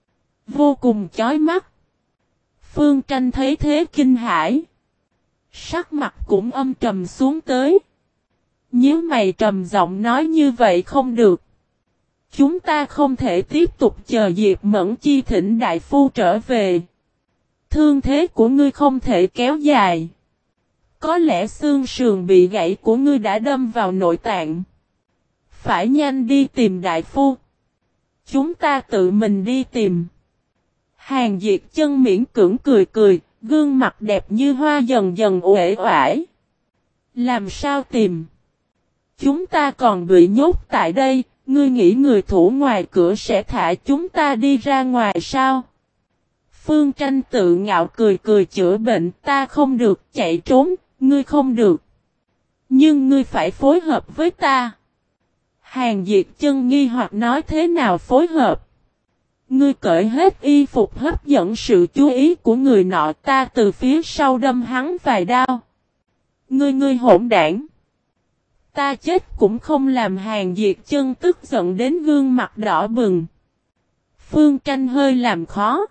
Vô cùng chói mắt. Phương Tranh thấy thế kinh hãi. Sắc mặt cũng âm trầm xuống tới. Nhíu mày trầm giọng nói như vậy không được. Chúng ta không thể tiếp tục chờ Diệp Mẫn Chi thỉnh đại phu trở về. Thương thế của ngươi không thể kéo dài. Có lẽ xương sườn bị gãy của ngươi đã đâm vào nội tạng. Phải nhanh đi tìm đại phu. Chúng ta tự mình đi tìm. Hàn Diệt Chân miễn cưỡng cười cười, gương mặt đẹp như hoa dần dần uể oải. Làm sao tìm? Chúng ta còn bị nhốt tại đây, ngươi nghĩ người thủ ngoài cửa sẽ thả chúng ta đi ra ngoài sao? Phương Tranh tự ngạo cười cười chữa bệnh, ta không được chạy trốn, ngươi không được. Nhưng ngươi phải phối hợp với ta. Hàn Diệt Chân nghi hoặc nói thế nào phối hợp? Ngươi cởi hết y phục hấp dẫn sự chú ý của người nọ, ta từ phía sau đâm hắn vài đao. Ngươi hỗn đảng. Ta chết cũng không làm Hàn Diệt Chân tức giận đến gương mặt đỏ bừng. Phương Tranh hơi làm khó.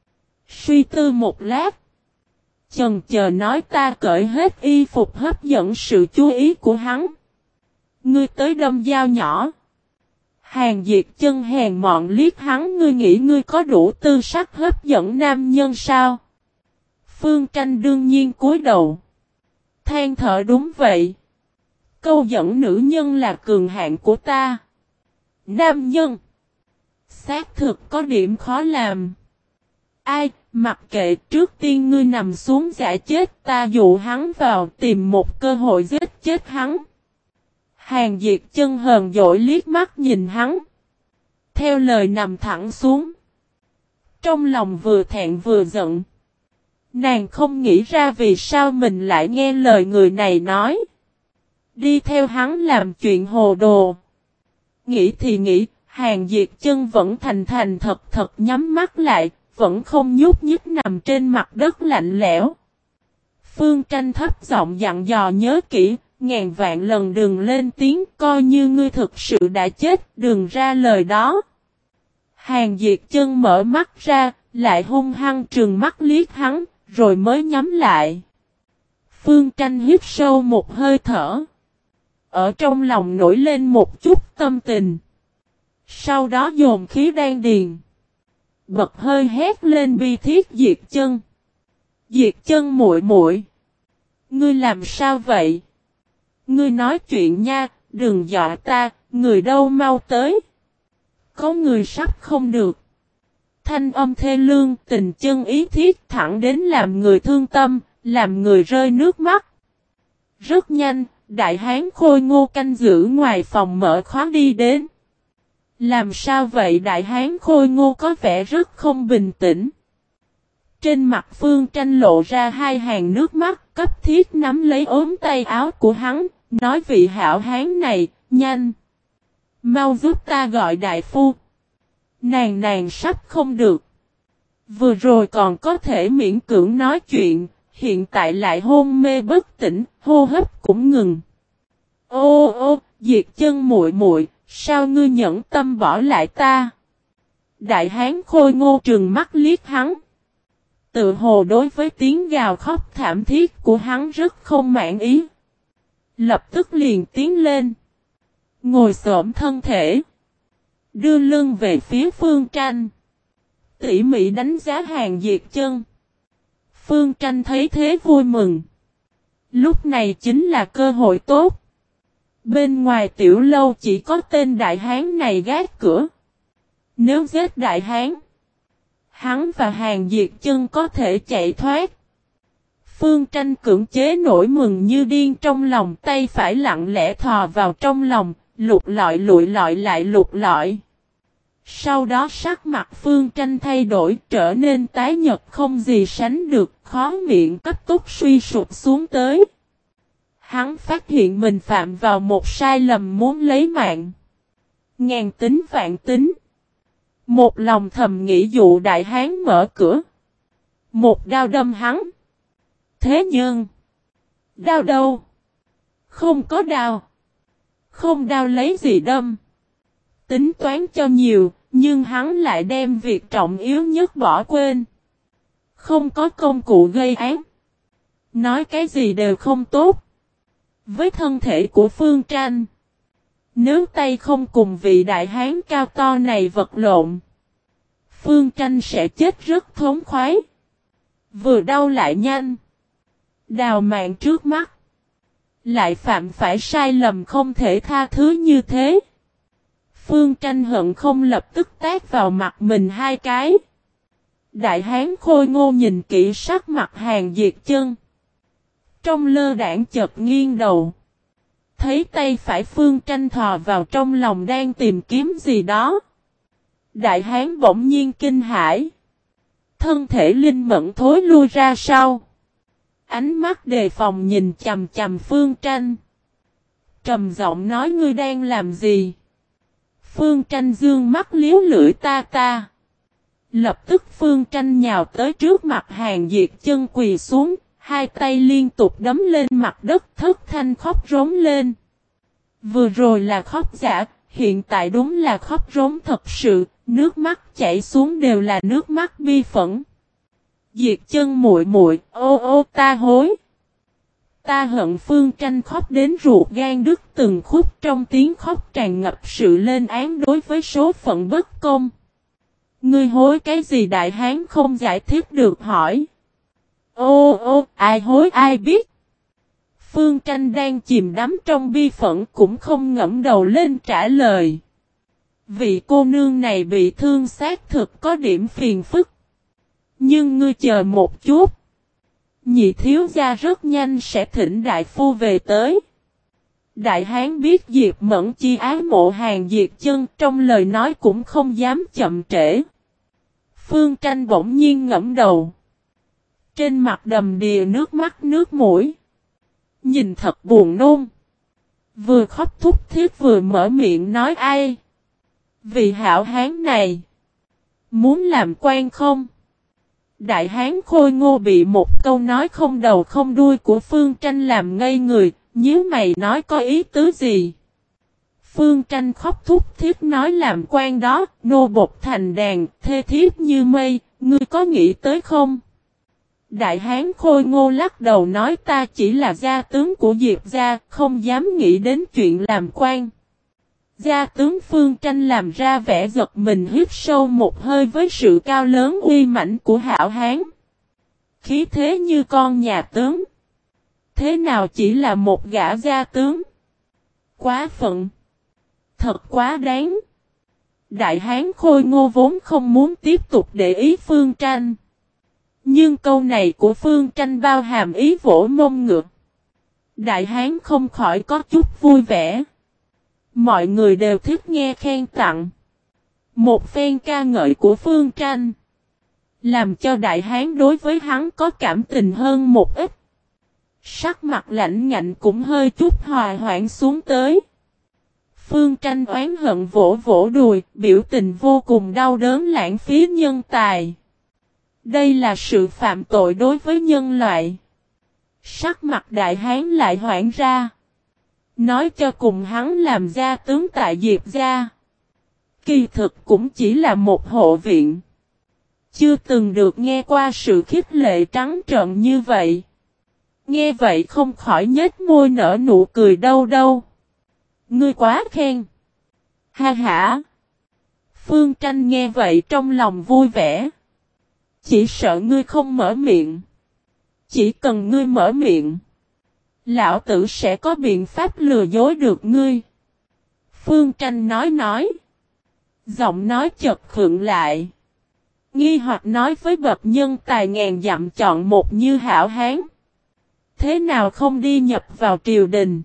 Suy tư một lát. Chần chờ nói ta cởi hết y phục hấp dẫn sự chú ý của hắn. Ngươi tới đâm dao nhỏ. Hàn Diệt Chân hèn mọn liếc hắn, ngươi nghĩ ngươi có đủ tư sắc hấp dẫn nam nhân sao? Phương Tranh đương nhiên cúi đầu. Than thở đúng vậy. Câu dẫn nữ nhân là cường hạn của ta. Nam nhân. Xác thực có điểm khó làm. Ai, mặc kệ, trước tiên ngươi nằm xuống giả chết, ta dụ hắn vào tìm một cơ hội giết chết hắn. Hàn Diệt Chân hờn dỗi liếc mắt nhìn hắn. Theo lời nằm thẳng xuống. Trong lòng vừa thẹn vừa giận. Nàng không nghĩ ra vì sao mình lại nghe lời người này nói. Đi theo hắn làm chuyện hồ đồ. Nghĩ thì nghĩ, Hàn Diệt Chân vẫn thành thành thật thật nhắm mắt lại, vẫn không nhúc nhích nằm trên mặt đất lạnh lẽo. Phương Tranh thấp giọng dặn dò nhớ kỹ, ngàn vạn lần đừng lên tiếng, coi như ngươi thực sự đã chết, đừng ra lời đó. Hàn Diệt Chân mở mắt ra, lại hung hăng trừng mắt liếc hắn, rồi mới nhắm lại. Phương Tranh hít sâu một hơi thở. Ở trong lòng nổi lên một chút tâm tình. Sau đó dồn khí đan điền. Bật hơi hét lên bi thiết Diệt Chân. Diệt Chân muội muội, ngươi làm sao vậy? Ngươi nói chuyện nha, đừng dọa ta, người đâu mau tới. Có người sắp không được. Thanh âm thê lương, tình chân ý thiết thẳng đến làm người thương tâm, làm người rơi nước mắt. Rất nhanh, đại hán Khôi Ngô canh giữ ngoài phòng mở khóa đi đến. Làm sao vậy? Đại hán Khôi Ngô có vẻ rất không bình tĩnh. Trên mặt Phương Tranh lộ ra hai hàng nước mắt, cấp thiết nắm lấy ốm tay áo của hắn, nói vị hảo hán này, nhanh. Mau giúp ta gọi đại phu. Nàng sắp không được. Vừa rồi còn có thể miễn cưỡng nói chuyện, hiện tại lại hôn mê bất tỉnh, hô hấp cũng ngừng. Ô, Diệt Chân muội muội, sao ngươi nhẫn tâm bỏ lại ta? Đại hán Khôi Ngô trừng mắt liếc hắn. Tự hồ đối với tiếng gào khóc thảm thiết của hắn rất không mãn ý. Lập tức liền tiến lên. Ngồi xổm thân thể. Đưa lưng về phía Phương Tranh. Tỉ mỉ đánh giá Hàn Diệt Chân. Phương Tranh thấy thế vui mừng. Lúc này chính là cơ hội tốt. Bên ngoài tiểu lâu chỉ có tên đại hán này gác cửa. Nếu giết đại hán, hắn và Hàn Diệt Chân có thể chạy thoát. Phương Tranh cưỡng chế nổi mừng như điên trong lòng, tay phải lặng lẽ thò vào trong lòng, lục lọi lụi lọi lại lục lọi. Sau đó sắc mặt Phương Tranh thay đổi, trở nên tái nhợt không gì sánh được, khó miệng cấp tốc suy sụp xuống tới. Hắn phát hiện mình phạm vào một sai lầm muốn lấy mạng. Ngàn tính vạn tính. Một lòng thầm nghĩ dụ đại hán mở cửa. Một đao đâm hắn. Thế nhưng, đao đâu? Không có đao. Không đao lấy gì đâm. Tính toán cho nhiều, nhưng hắn lại đem việc trọng yếu nhất bỏ quên. Không có công cụ gây án. Nói cái gì đều không tốt. Với thân thể của Phương Tranh, nếu tay không cùng vị đại hán cao to này vật lộn, Phương Tranh sẽ chết rất thống khoái. Vừa đau lại nhanh. Đào mạng trước mắt. Lại phạm phải sai lầm không thể tha thứ như thế. Phương Tranh hận không lập tức tát vào mặt mình hai cái. Đại hán Khôi Ngô nhìn kỹ sắc mặt Hàn Diệt Chân. Trong lơ đãng chợt nghiêng đầu. Thấy tay phải Phương Tranh thò vào trong lòng đang tìm kiếm gì đó. Đại hán bỗng nhiên kinh hãi. Thân thể linh mẫn thối lui ra sau. Ánh mắt đề phòng nhìn chằm chằm Phương Tranh. Trầm giọng nói ngươi đang làm gì? Phương Tranh dương mắt liếu lưỡi ta. Lập tức Phương Tranh nhào tới trước mặt Hàn Diệt Chân quỳ xuống. Hai tay liên tục đấm lên mặt đất thất thanh khóc rống lên. Vừa rồi là khóc giả, hiện tại đúng là khóc rống thật sự, nước mắt chảy xuống đều là nước mắt bi phẫn. Diệt Chân muội muội, ô ô ta hối. Ta hận. Phương Tranh khóc đến ruột gan đứt từng khúc, trong tiếng khóc tràn ngập sự lên án đối với số phận bất công. Ngươi hối cái gì? Đại hán không giải thích được hỏi. Ô ô, ai hối ai biết. Phương Tranh đang chìm đắm trong bi phẫn cũng không ngẫm đầu lên trả lời. Vị cô nương này bị thương xác thực có điểm phiền phức. Nhưng ngươi chờ một chút. Nhị thiếu gia rất nhanh sẽ thỉnh đại phu về tới. Đại hán biết Diệp Mẫn chi ái mộ Hàn Diệt Chân, trong lời nói cũng không dám chậm trễ. Phương Tranh bỗng nhiên ngẫm đầu. Trên mặt đầm đìa nước mắt nước mũi. Nhìn thật buồn nôn. Vừa khóc thút thít vừa mở miệng nói ai. Vị hảo hán này. Muốn làm quan không? Đại hán Khôi Ngô bị một câu nói không đầu không đuôi của Phương Tranh làm ngây người. Nhíu mày nói có ý tứ gì? Phương Tranh khóc thút thít nói làm quan đó. Nô bộc thành đàn, thê thiếp như mây. Ngươi có nghĩ tới không? Đại hán Khôi Ngô lắc đầu nói ta chỉ là gia tướng của Diệp gia, không dám nghĩ đến chuyện làm quan. Gia tướng Phương Tranh làm ra vẻ giật mình, hít sâu một hơi với sự cao lớn uy mãnh của hảo hán. Khí thế như con nhà tướng. Thế nào chỉ là một gã gia tướng? Quá phận. Thật quá đáng. Đại hán Khôi Ngô vốn không muốn tiếp tục để ý Phương Tranh. Nhưng câu này của Phương Tranh bao hàm ý vỗ mông ngựa. Đại hán không khỏi có chút vui vẻ. Mọi người đều thích nghe khen tặng. Một phen ca ngợi của Phương Tranh làm cho đại hán đối với hắn có cảm tình hơn một ít. Sắc mặt lạnh ngạnh cũng hơi chút hòa hoãn xuống tới. Phương Tranh oán hận vỗ vỗ đùi, biểu tình vô cùng đau đớn lãng phí nhân tài. Đây là sự phạm tội đối với nhân loại. Sắc mặt đại hán lại hoảng ra. Nói cho cùng hắn làm gia tướng tại Diệp gia. Kỳ thực cũng chỉ là một hộ viện. Chưa từng được nghe qua sự khích lệ trắng trợn như vậy. Nghe vậy không khỏi nhếch môi nở nụ cười đâu đâu. Ngươi quá khen. Ha ha. Phương Tranh nghe vậy trong lòng vui vẻ. Chỉ sợ ngươi không mở miệng. Chỉ cần ngươi mở miệng, lão tử sẽ có biện pháp lừa dối được ngươi. Phương Tranh nói. Giọng nói chợt khựng lại. Nghi hoặc nói với bậc nhân tài ngàn dặm chọn một như hảo hán. Thế nào không đi nhập vào triều đình?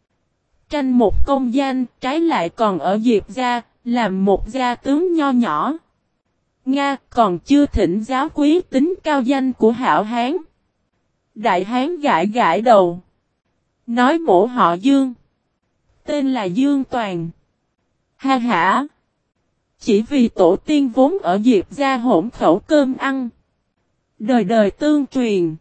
Tranh một công danh, trái lại còn ở Diệp gia, làm một gia tướng nho nhỏ. Nga còn chưa thỉnh giáo quý tính cao danh của hảo hán. Đại hán gãi gãi đầu. Nói mổ họ Dương. Tên là Dương Toàn. Ha ha. Chỉ vì tổ tiên vốn ở Diệp gia hỗn khẩu cơm ăn. Đời đời tương truyền.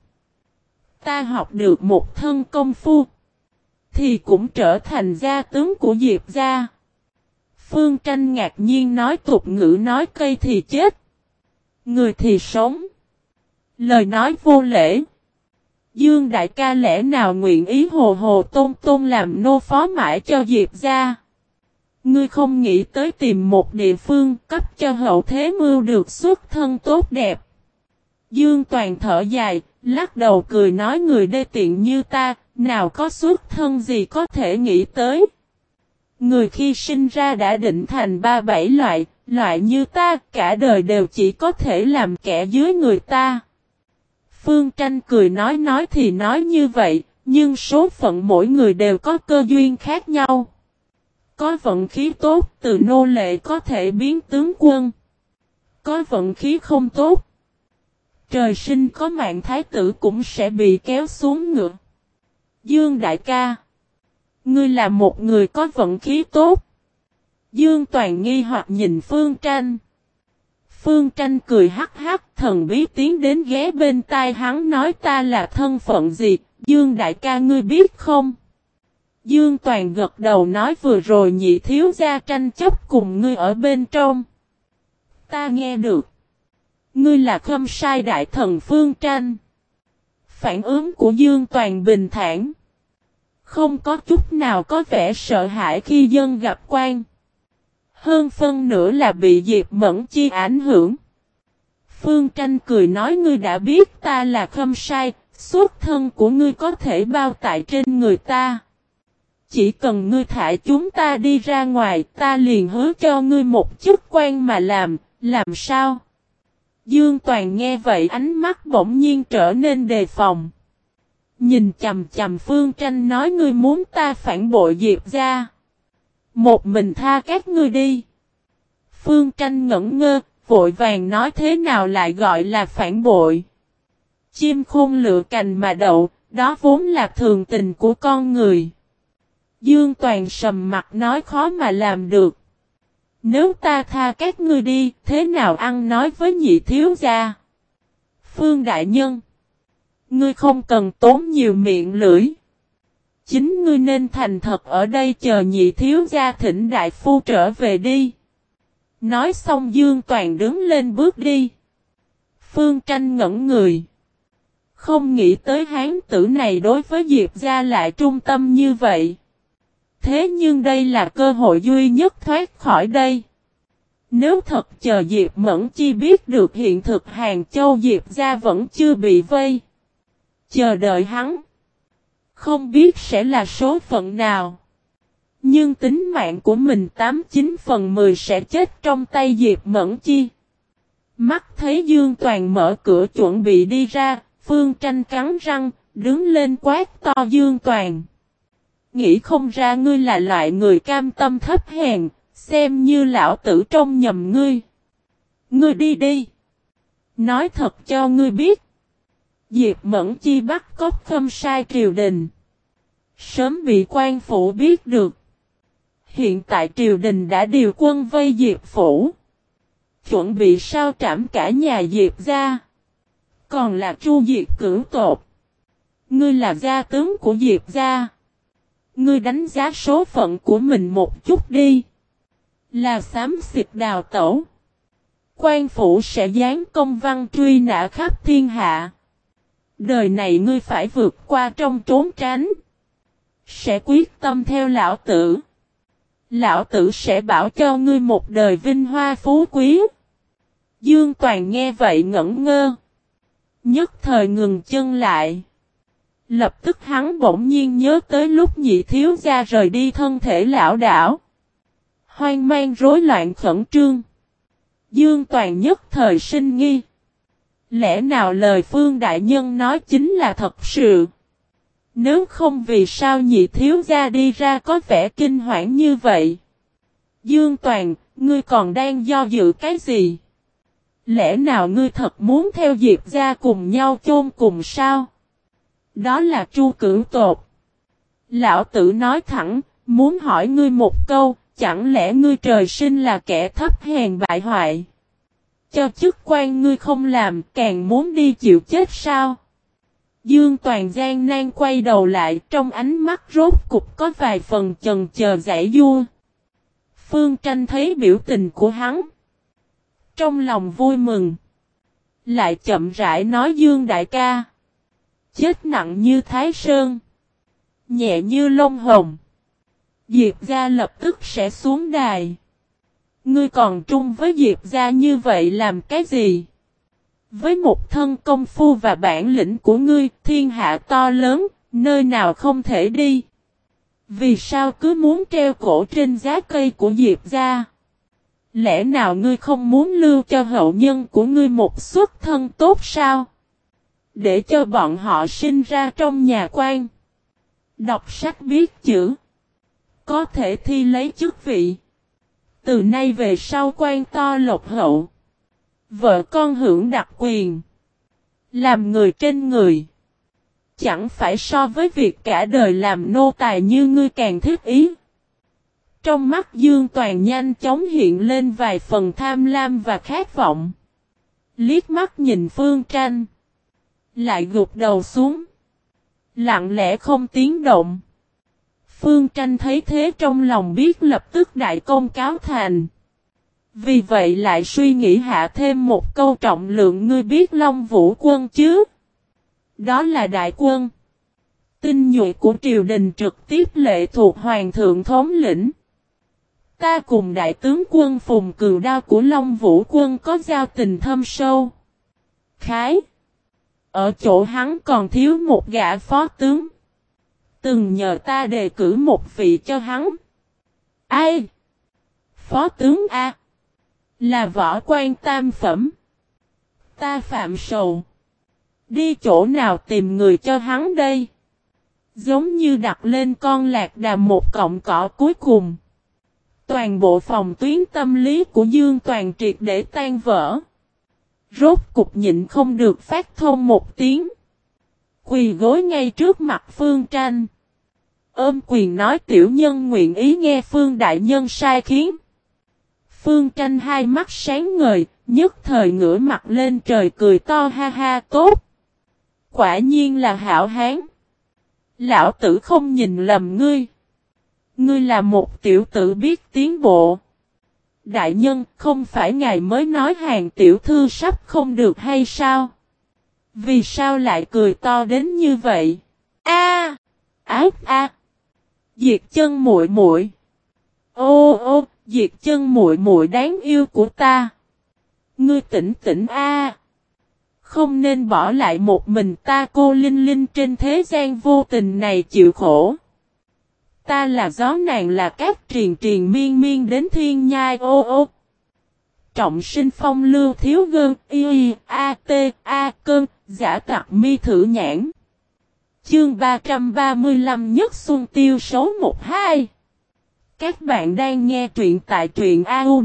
Ta học được một thân công phu. Thì cũng trở thành gia tướng của Diệp gia. Phương Tranh ngạc nhiên nói tục ngữ nói cây thì chết. Người thì sống. Lời nói vô lễ. Dương đại ca lẽ nào nguyện ý hồ hồ tôn tôn làm nô phó mãi cho Diệp gia? Ngươi không nghĩ tới tìm một địa phương cấp cho hậu thế mưu được xuất thân tốt đẹp. Dương Toàn thở dài, lắc đầu cười nói người đê tiện như ta, nào có xuất thân gì có thể nghĩ tới. Người khi sinh ra đã định thành 3-7 loại như ta, cả đời đều chỉ có thể làm kẻ dưới người ta. Phương Tranh cười nói thì nói như vậy, nhưng số phận mỗi người đều có cơ duyên khác nhau. Có vận khí tốt, từ nô lệ có thể biến tướng quân. Có vận khí không tốt, trời sinh có mạng thái tử cũng sẽ bị kéo xuống ngựa. Dương đại ca, ngươi là một người có vận khí tốt. Dương Toàn nghi hoặc nhìn Phương Tranh. Phương Tranh cười hắc hắc, thần bí tiến đến ghé bên tai hắn nói ta là thân phận gì, Dương đại ca ngươi biết không? Dương Toàn gật đầu nói vừa rồi nhị thiếu gia tranh chấp cùng ngươi ở bên trong. Ta nghe được. Ngươi là Khâm Sai đại thần Phương Tranh. Phản ứng của Dương Toàn bình thản. Không có chút nào có vẻ sợ hãi khi dân gặp quan. Hơn phân nữa là bị Diệp Mẫn Chi ảnh hưởng. Phương Tranh cười nói ngươi đã biết ta là Khâm Sai, xuất thân của ngươi có thể bao tại trên người ta. Chỉ cần ngươi thả chúng ta đi ra ngoài ta liền hứa cho ngươi một chức quan mà làm sao? Dương Toàn nghe vậy ánh mắt bỗng nhiên trở nên đề phòng. Nhìn chầm chầm Phương Tranh nói ngươi muốn ta phản bội Diệp gia. Một mình tha các ngươi đi. Phương Tranh ngẩn ngơ, vội vàng nói thế nào lại gọi là phản bội. Chim khôn lựa cành mà đậu, đó vốn là thường tình của con người. Dương Toàn sầm mặt nói khó mà làm được. Nếu ta tha các ngươi đi, thế nào ăn nói với nhị thiếu gia? Phương đại nhân, ngươi không cần tốn nhiều miệng lưỡi. Chính ngươi nên thành thật ở đây chờ nhị thiếu gia thỉnh đại phu trở về đi. Nói xong Dương Toàn đứng lên bước đi. Phương Tranh ngẩn người. Không nghĩ tới hán tử này đối với Diệp gia lại trung tâm như vậy. Thế nhưng đây là cơ hội duy nhất thoát khỏi đây. Nếu thật chờ Diệp Mẫn Chi biết được hiện thực Hàng Châu Diệp gia vẫn chưa bị vây. Chờ đợi hắn. Không biết sẽ là số phận nào. Nhưng tính mạng của mình 89 phần 10 sẽ chết trong tay Diệp Mẫn Chi. Mắt thấy Dương Toàn mở cửa chuẩn bị đi ra, Phương Tranh cắn răng, đứng lên quát to Dương Toàn. Nghĩ không ra ngươi là loại người cam tâm thấp hèn, xem như lão tử trông nhầm ngươi. Ngươi đi đi. Nói thật cho ngươi biết. Diệp Mẫn Chi bắt cóc Khâm Sai triều đình. Sớm bị quan phủ biết được. Hiện tại triều đình đã điều quân vây Diệp phủ. Chuẩn bị sao trảm cả nhà Diệp gia. Còn là tru diệt cửu tộc. Ngươi là gia tướng của Diệp gia. Ngươi đánh giá số phận của mình một chút đi. Là xám xịt đào tẩu. Quan phủ sẽ giáng công văn truy nã khắp thiên hạ. Đời này ngươi phải vượt qua trong trốn tránh. Sẽ quyết tâm theo lão tử. Lão tử sẽ bảo cho ngươi một đời vinh hoa phú quý. Dương Toàn nghe vậy ngẩn ngơ. Nhất thời ngừng chân lại. Lập tức hắn bỗng nhiên nhớ tới lúc nhị thiếu gia rời đi thân thể lão đảo. Hoang mang rối loạn khẩn trương. Dương Toàn nhất thời sinh nghi. Lẽ nào lời Phương đại nhân nói chính là thật sự? Nếu không vì sao nhị thiếu gia đi ra có vẻ kinh hoảng như vậy? Dương Toàn, ngươi còn đang do dự cái gì? Lẽ nào ngươi thật muốn theo Diệp gia cùng nhau chôn cùng sao? Đó là tru cửu tộc. Lão tử nói thẳng, muốn hỏi ngươi một câu, chẳng lẽ ngươi trời sinh là kẻ thấp hèn bại hoại? Cho chức quan ngươi không làm, càng muốn đi chịu chết sao? Dương Toàn gian nan quay đầu lại, trong ánh mắt rốt cục có vài phần chần chờ giãy giụa. Phương Tranh thấy biểu tình của hắn. Trong lòng vui mừng. Lại chậm rãi nói Dương đại ca. Chết nặng như Thái Sơn. Nhẹ như lông hồng. Diệp gia lập tức sẽ xuống đài. Ngươi còn trung với Diệp gia như vậy làm cái gì? Với một thân công phu và bản lĩnh của ngươi, thiên hạ to lớn, nơi nào không thể đi. Vì sao cứ muốn treo cổ trên giá cây của Diệp gia? Lẽ nào ngươi không muốn lưu cho hậu nhân của ngươi một xuất thân tốt sao? Để cho bọn họ sinh ra trong nhà quan. Đọc sách biết chữ. Có thể thi lấy chức vị. Từ nay về sau quan to lộc hậu. Vợ con hưởng đặc quyền. Làm người trên người. Chẳng phải so với việc cả đời làm nô tài như ngươi càng thiết ý. Trong mắt Dương Toàn nhanh chóng hiện lên vài phần tham lam và khát vọng. Liếc mắt nhìn Phương Tranh. Lại gục đầu xuống. Lặng lẽ không tiếng động. Phương Tranh thấy thế trong lòng biết lập tức đại công cáo thành. Vì vậy lại suy nghĩ hạ thêm một câu trọng lượng, ngươi biết Long Vũ quân chứ? Đó là đại quân. Tinh nhuệ của triều đình trực tiếp lệ thuộc hoàng thượng thống lĩnh. Ta cùng đại tướng quân Phùng Cừu Đao của Long Vũ quân có giao tình thâm sâu. Khái. Ở chỗ hắn còn thiếu một gã phó tướng. Từng nhờ ta đề cử một vị cho hắn. Ai? Phó tướng A. Là võ quan tam phẩm. Ta phạm sầu. Đi chỗ nào tìm người cho hắn đây? Giống như đặt lên con lạc đà một cọng cỏ cuối cùng. Toàn bộ phòng tuyến tâm lý của Dương Toàn triệt để tan vỡ. Rốt cục nhịn không được phát thông một tiếng. Quỳ gối ngay trước mặt Phương Tranh. Ôm quyền nói tiểu nhân nguyện ý nghe Phương đại nhân sai khiến. Phương Tranh hai mắt sáng ngời, nhất thời ngửa mặt lên trời cười to ha ha tốt. Quả nhiên là hảo hán. Lão tử không nhìn lầm ngươi. Ngươi là một tiểu tử biết tiến bộ. Đại nhân, không phải ngài mới nói hàng tiểu thư sắp không được hay sao? Vì sao lại cười to đến như vậy? A, Diệt chân muội muội. Ô, Diệt chân muội muội đáng yêu của ta. Ngươi tỉnh tỉnh a. Không nên bỏ lại một mình ta cô Linh Linh trên thế gian vô tình này chịu khổ. Ta là gió, nàng là cát, triền triền miên miên đến thiên nhai ô. Trọng sinh phong lưu thiếu gơn y a t a cơn, giả tặc mi thử nhãn. Chương 335 nhất xuân tiêu xấu 12. Các bạn đang nghe truyện tại truyện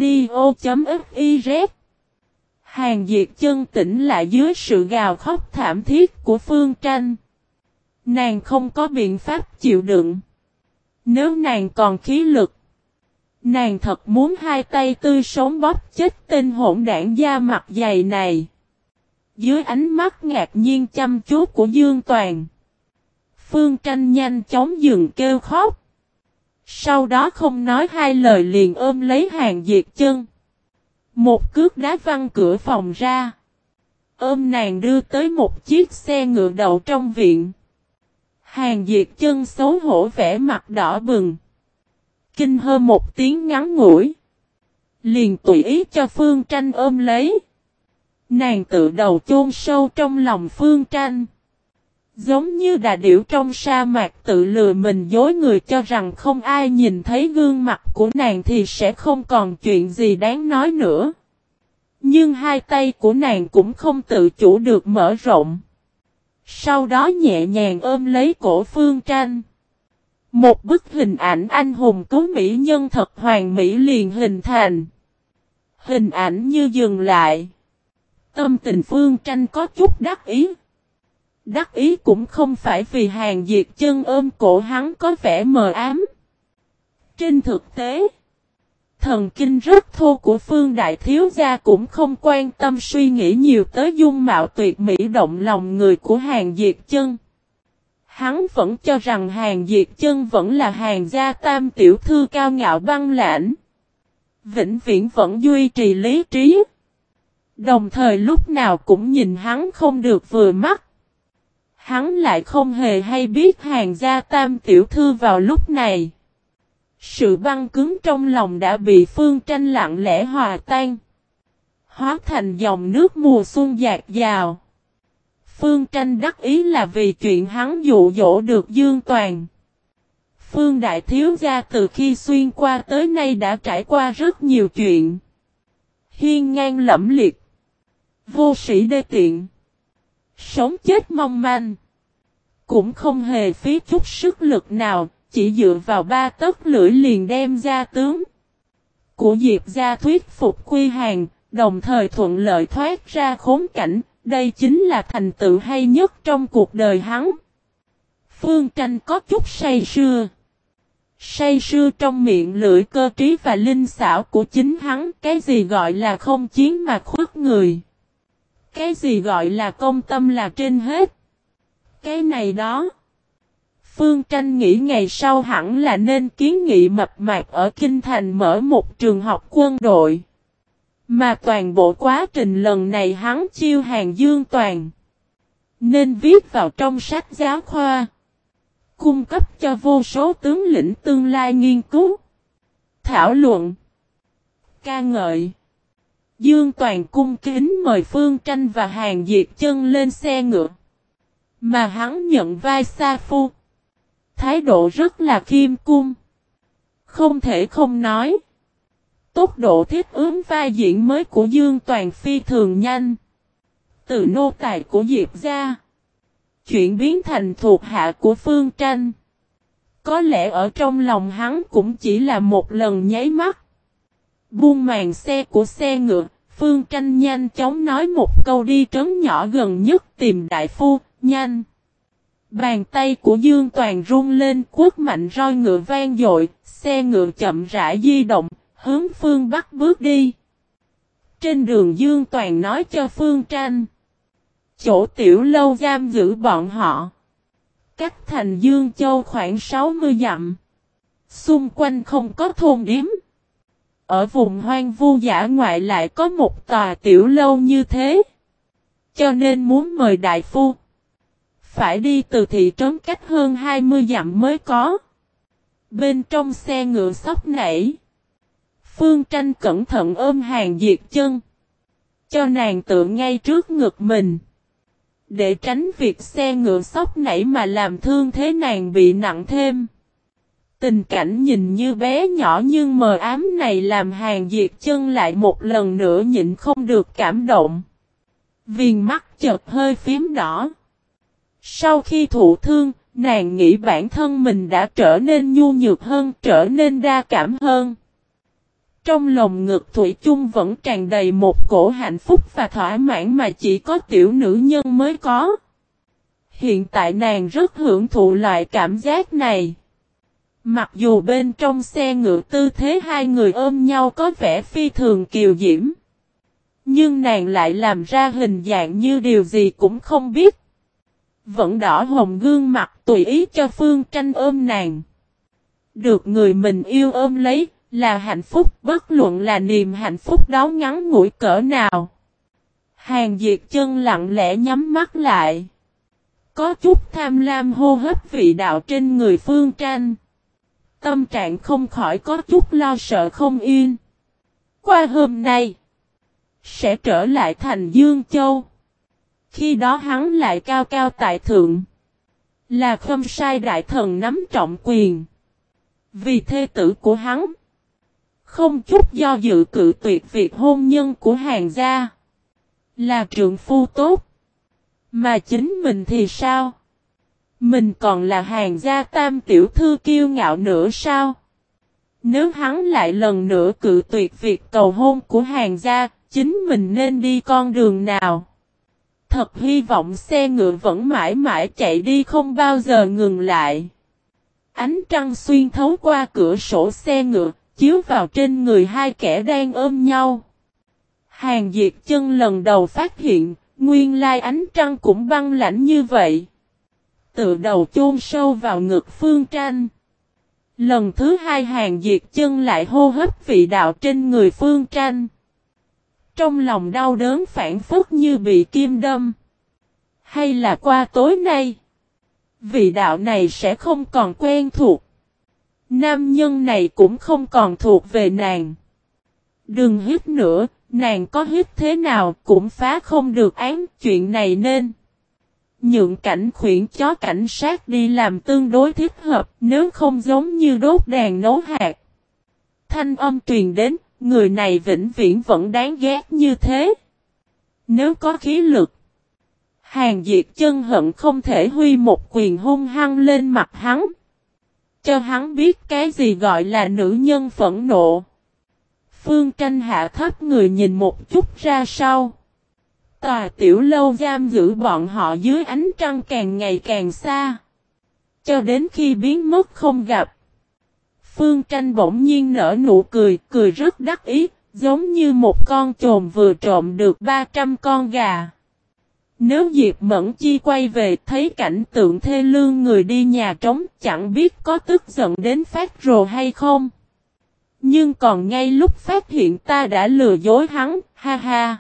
audio.fiz. Hàng Diệt chân tỉnh lại dưới sự gào khóc thảm thiết của Phương Tranh. Nàng không có biện pháp chịu đựng. Nếu nàng còn khí lực, nàng thật muốn hai tay tươi sống bóp chết tên hỗn đảng da mặt dày này. Dưới ánh mắt ngạc nhiên chăm chú của Dương Toàn, Phương Tranh nhanh chóng dừng kêu khóc. Sau đó không nói hai lời liền ôm lấy Hàng Diệt chân. Một cước đá văng cửa phòng ra. Ôm nàng đưa tới một chiếc xe ngựa đậu trong viện. Hàng Diệt chân xấu hổ vẻ mặt đỏ bừng. Kinh hơ một tiếng ngắn ngủi. Liền tùy ý cho Phương Tranh ôm lấy. Nàng tự đầu chôn sâu trong lòng Phương Tranh. Giống như đà điểu trong sa mạc tự lừa mình dối người cho rằng không ai nhìn thấy gương mặt của nàng thì sẽ không còn chuyện gì đáng nói nữa. Nhưng hai tay của nàng cũng không tự chủ được mở rộng. Sau đó nhẹ nhàng ôm lấy cổ Phương Tranh. Một bức hình ảnh anh hùng cứu mỹ nhân thật hoàn mỹ liền hình thành. Hình ảnh như dừng lại. Tâm tình Phương Tranh có chút đắc ý. Đắc ý cũng không phải vì Hàng Diệt chân ôm cổ hắn có vẻ mờ ám. Trên thực tế, thần kinh rất thô của Phương Đại Thiếu Gia cũng không quan tâm suy nghĩ nhiều tới dung mạo tuyệt mỹ động lòng người của Hàng Diệt chân. Hắn vẫn cho rằng Hàng Diệt chân vẫn là Hàng gia tam tiểu thư cao ngạo băng lãnh. Vĩnh viễn vẫn duy trì lý trí. Đồng thời lúc nào cũng nhìn hắn không được vừa mắt. Hắn lại không hề hay biết Hàng gia tam tiểu thư vào lúc này. Sự băng cứng trong lòng đã bị Phương Tranh lặng lẽ hòa tan. Hóa thành dòng nước mùa xuân dạt dào. Phương Tranh đắc ý là vì chuyện hắn dụ dỗ được Dương Toàn. Phương Đại Thiếu Gia từ khi xuyên qua tới nay đã trải qua rất nhiều chuyện. Hiên ngang lẫm liệt. Vô sĩ đê tiện. Sống chết mong manh. Cũng không hề phí chút sức lực nào, chỉ dựa vào ba tấc lưỡi liền đem gia tướng của Diệp gia thuyết phục quy hàng, đồng thời thuận lợi thoát ra khốn cảnh, đây chính là thành tựu hay nhất trong cuộc đời hắn. Phương Tranh có chút say sưa. Say sưa trong miệng lưỡi cơ trí và linh xảo của chính hắn, cái gì gọi là không chiến mà khuất người. Cái gì gọi là công tâm là trên hết. Cái này đó. Phương Tranh nghĩ ngày sau hẳn là nên kiến nghị mập mạp ở Kinh Thành mở một trường học quân đội. Mà toàn bộ quá trình lần này hắn chiêu hàng Dương Toàn, nên viết vào trong sách giáo khoa, cung cấp cho vô số tướng lĩnh tương lai nghiên cứu, thảo luận, ca ngợi. Dương Toàn cung kính mời Phương Tranh và Hàn Diệt Chân lên xe ngựa, mà hắn nhận vai sa phu, thái độ rất là khiêm cung. Không thể không nói, tốc độ thích ứng vai diễn mới của Dương Toàn phi thường nhanh. Từ nô tài của Diệp gia, chuyển biến thành thuộc hạ của Phương Tranh. Có lẽ ở trong lòng hắn cũng chỉ là một lần nháy mắt. Buông màn xe của xe ngựa, Phương Tranh nhanh chóng nói một câu đi trấn nhỏ gần nhất tìm đại phu, nhanh. Bàn tay của Dương Toàn rung lên quất mạnh roi ngựa vang dội, xe ngựa chậm rãi di động, hướng phương Bắc bước đi. Trên đường Dương Toàn nói cho Phương Tranh, chỗ tiểu lâu giam giữ bọn họ, cách thành Dương Châu khoảng 60 dặm. Xung quanh không có thôn điếm. Ở vùng hoang vu dã ngoại lại có một tòa tiểu lâu như thế. Cho nên muốn mời đại phu, phải đi từ thị trấn cách hơn 20 dặm mới có. Bên trong xe ngựa sóc nảy, Phương Tranh cẩn thận ôm Hàn Diệt Chân, cho nàng tựa ngay trước ngực mình, để tránh việc xe ngựa sóc nảy mà làm thương thế nàng bị nặng thêm. Tình cảnh nhìn như bé nhỏ nhưng mờ ám này làm Hàn Diệt Chân lại một lần nữa nhịn không được cảm động. Viền mắt chợt hơi phím đỏ. Sau khi thụ thương, nàng nghĩ bản thân mình đã trở nên nhu nhược hơn, trở nên đa cảm hơn. Trong lồng ngực thủy chung vẫn tràn đầy một cổ hạnh phúc và thỏa mãn mà chỉ có tiểu nữ nhân mới có. Hiện tại nàng rất hưởng thụ loại cảm giác này. Mặc dù bên trong xe ngựa tư thế hai người ôm nhau có vẻ phi thường kiều diễm, nhưng nàng lại làm ra hình dạng như điều gì cũng không biết. Vẫn đỏ hồng gương mặt tùy ý cho Phương Tranh ôm nàng. Được người mình yêu ôm lấy là hạnh phúc, bất luận là niềm hạnh phúc đó ngắn ngủi cỡ nào. Hàn Diệt Chân lặng lẽ nhắm mắt lại, có chút tham lam hô hấp vị đạo trên người Phương Tranh. Tâm trạng không khỏi có chút lo sợ không yên. Qua hôm nay, sẽ trở lại thành Dương Châu. Khi đó hắn lại cao cao tại thượng, là Khâm Sai đại thần nắm trọng quyền. Vì thê tử của hắn, không chút do dự cự tuyệt việc hôn nhân của Hàn gia. Là trượng phu tốt. Mà chính mình thì sao? Mình còn là Hàn gia tam tiểu thư kiêu ngạo nữa sao? Nếu hắn lại lần nữa cự tuyệt việc cầu hôn của Hàn gia, chính mình nên đi con đường nào? Thật hy vọng xe ngựa vẫn mãi mãi chạy đi không bao giờ ngừng lại. Ánh trăng xuyên thấu qua cửa sổ xe ngựa, chiếu vào trên người hai kẻ đang ôm nhau. Hàn Diệt Chân lần đầu phát hiện, nguyên lai ánh trăng cũng băng lãnh như vậy. Tự đầu chôn sâu vào ngực Phương Tranh. Lần thứ hai Hàn Diệt Chân lại hô hấp vị đạo trên người Phương Tranh. Trong lòng đau đớn phản phất như bị kim đâm. Hay là qua tối nay, vị đạo này sẽ không còn quen thuộc. Nam nhân này cũng không còn thuộc về nàng. Đừng hít nữa, nàng có hít thế nào cũng phá không được án chuyện này nên nhượng Cảnh khuyển chó cảnh sát đi làm tương đối thích hợp, nếu không giống như đốt đèn nấu hạt. Thanh âm truyền đến, người này vĩnh viễn vẫn đáng ghét như thế. Nếu có khí lực, Hàn Diệt Chân hận không thể huy một quyền hung hăng lên mặt hắn, cho hắn biết cái gì gọi là nữ nhân phẫn nộ. Phương Tranh hạ thấp người nhìn một chút ra sau. Tòa tiểu lâu giam giữ bọn họ dưới ánh trăng càng ngày càng xa, cho đến khi biến mất không gặp. Phương Tranh bỗng nhiên nở nụ cười, cười rất đắc ý, giống như một con chồn vừa trộm được 300 con gà. Nếu Diệp Mẫn Chi quay về thấy cảnh tượng thê lương người đi nhà trống chẳng biết có tức giận đến phát rồ hay không. Nhưng còn ngay lúc phát hiện ta đã lừa dối hắn, ha ha.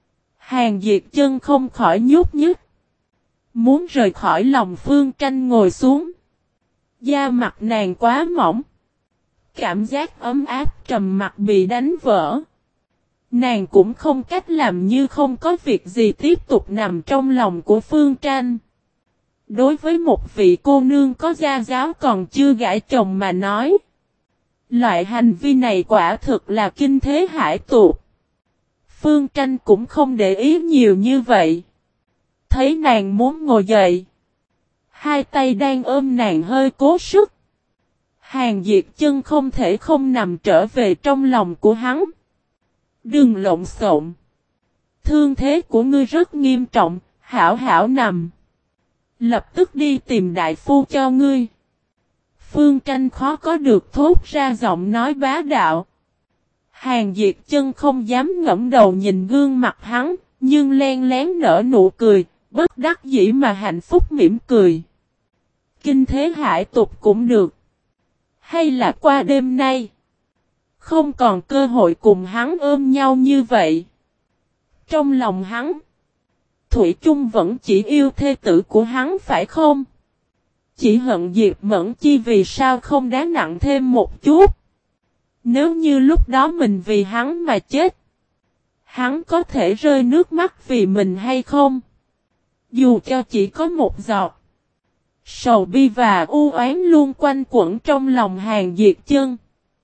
Hàn Diệt Chân không khỏi nhút nhứt. Muốn rời khỏi lòng Phương Tranh ngồi xuống. Da mặt nàng quá mỏng. Cảm giác ấm áp trầm mặc bị đánh vỡ. Nàng cũng không cách làm như không có việc gì tiếp tục nằm trong lòng của Phương Tranh. Đối với một vị cô nương có gia giáo còn chưa gả chồng mà nói. Loại hành vi này quả thực là kinh thế hải tuột. Phương Tranh cũng không để ý nhiều như vậy. Thấy nàng muốn ngồi dậy. Hai tay đang ôm nàng hơi cố sức. Hàn Diệt Chân không thể không nằm trở về trong lòng của hắn. Đừng lộn xộn. Thương thế của ngươi rất nghiêm trọng, hảo hảo nằm. Lập tức đi tìm đại phu cho ngươi. Phương Tranh khó có được thốt ra giọng nói bá đạo. Hàn Diệt Chân không dám ngẫm đầu nhìn gương mặt hắn, nhưng len lén nở nụ cười, bất đắc dĩ mà hạnh phúc mỉm cười. Kinh thế hải tục cũng được. Hay là qua đêm nay, không còn cơ hội cùng hắn ôm nhau như vậy. Trong lòng hắn, Thủy chung vẫn chỉ yêu thê tử của hắn phải không? Chỉ hận Diệp Mẫn Chi vì sao không đá nặng thêm một chút. Nếu như lúc đó mình vì hắn mà chết, hắn có thể rơi nước mắt vì mình hay không? Dù cho chỉ có một giọt. Sầu bi và u oán luôn quanh quẩn trong lòng Hàn Diệt Chân.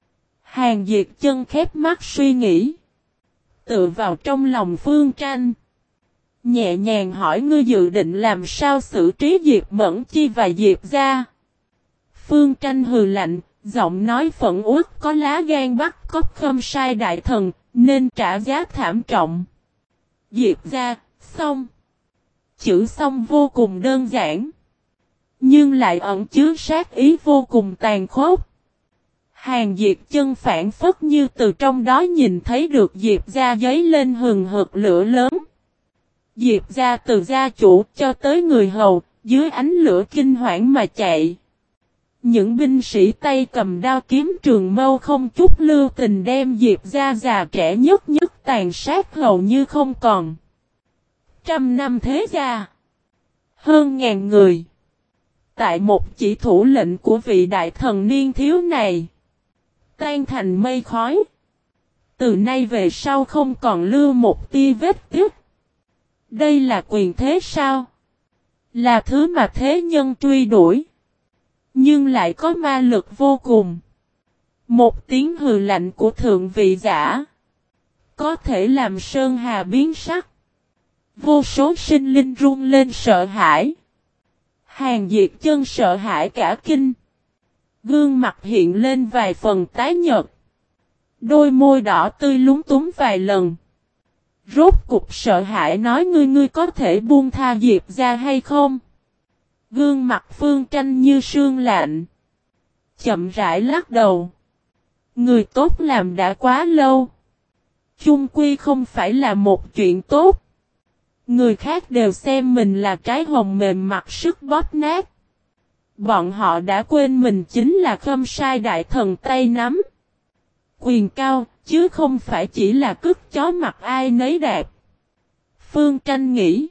Hàn Diệt Chân khép mắt suy nghĩ. Tựa vào trong lòng Phương Tranh. Nhẹ nhàng hỏi ngươi dự định làm sao xử trí Diệp Mẫn Chi và Diệp gia. Phương Tranh hừ lạnh, giọng nói phẫn uất có lá gan bắt cóc Khâm Sai đại thần, nên trả giá thảm trọng. Diệp gia, xong. Chữ xong vô cùng đơn giản. Nhưng lại ẩn chứa sát ý vô cùng tàn khốc. Hàn Diệt Chân phản phất như từ trong đó nhìn thấy được Diệp gia giấy lên hừng hực lửa lớn. Diệp gia từ gia chủ cho tới người hầu, dưới ánh lửa kinh hoảng mà chạy. Những binh sĩ tay cầm đao kiếm trường mâu không chút lưu tình đem Diệp gia già trẻ nhất tàn sát hầu như không còn. Trăm năm thế gia, hơn ngàn người. Tại một chỉ thủ lệnh của vị đại thần niên thiếu này, tan thành mây khói. Từ nay về sau không còn lưu một tia vết tích. Đây là quyền thế sao? Là thứ mà thế nhân truy đuổi. Nhưng lại có ma lực vô cùng. Một tiếng hừ lạnh của thượng vị giả có thể làm sơn hà biến sắc. Vô số sinh linh run lên sợ hãi. Hàn Diệt Chân sợ hãi cả kinh. Gương mặt hiện lên vài phần tái nhợt. Đôi môi đỏ tươi lúng túng vài lần. Rốt cục sợ hãi nói ngươi có thể buông tha Diệp gia hay không? Gương mặt Phương Tranh như sương lạnh. Chậm rãi lắc đầu. Người tốt làm đã quá lâu. Chung quy không phải là một chuyện tốt. Người khác đều xem mình là trái hồng mềm mặc sức bóp nát. Bọn họ đã quên mình chính là Khâm Sai đại thần tay nắm. Quyền cao, chứ không phải chỉ là cứt chó mặt ai nấy đẹp. Phương Tranh nghĩ.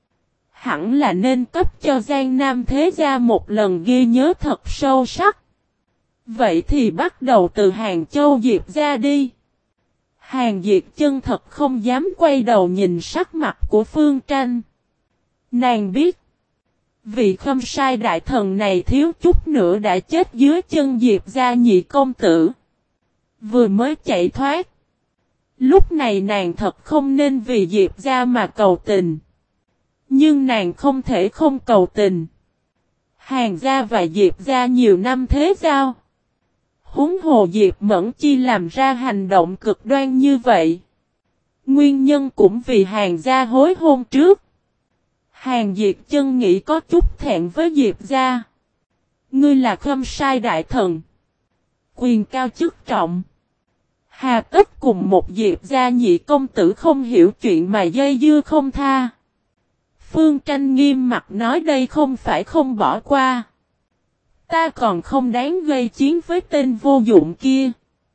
Hẳn là nên cấp cho Giang Nam thế gia một lần ghi nhớ thật sâu sắc. Vậy thì bắt đầu từ Hàng Châu Diệp gia đi. Hàn Diệt Chân thật không dám quay đầu nhìn sắc mặt của Phương Tranh. Nàng biết. Vị Khâm Sai đại thần này thiếu chút nữa đã chết dưới chân Diệp gia nhị công tử. Vừa mới chạy thoát. Lúc này nàng thật không nên vì Diệp gia mà cầu tình. Nhưng nàng không thể không cầu tình. Hàn gia và Diệp gia nhiều năm thế giao. Huống hồ Diệp Mẫn Chi làm ra hành động cực đoan như vậy. Nguyên nhân cũng vì Hàn gia hối hôn trước. Hàn Diệt Chân nghĩ có chút thẹn với Diệp gia. Ngươi là Khâm Sai đại thần. Quyền cao chức trọng. Hà tất cùng một Diệp gia nhị công tử không hiểu chuyện mà dây dưa không tha. Phương Tranh nghiêm mặt nói đây không phải không bỏ qua. Ta còn không đáng gây chiến với tên vô dụng kia.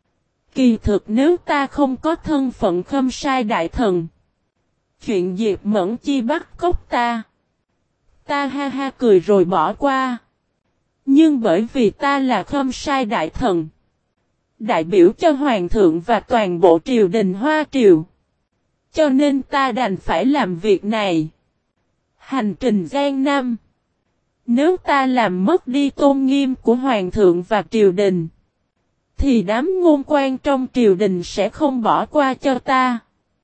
Kỳ thực nếu ta không có thân phận Khâm Sai đại thần. Chuyện Diệp Mẫn Chi bắt cóc ta. Ta ha ha cười rồi bỏ qua. Nhưng bởi vì ta là Khâm Sai đại thần. Đại biểu cho Hoàng thượng và toàn bộ triều đình Hoa Triều. Cho nên ta đành phải làm việc này. Hành trình gian năm. Nếu ta làm mất đi tôn nghiêm của Hoàng thượng và triều đình. Thì đám ngôn quan trong triều đình sẽ không bỏ qua cho ta.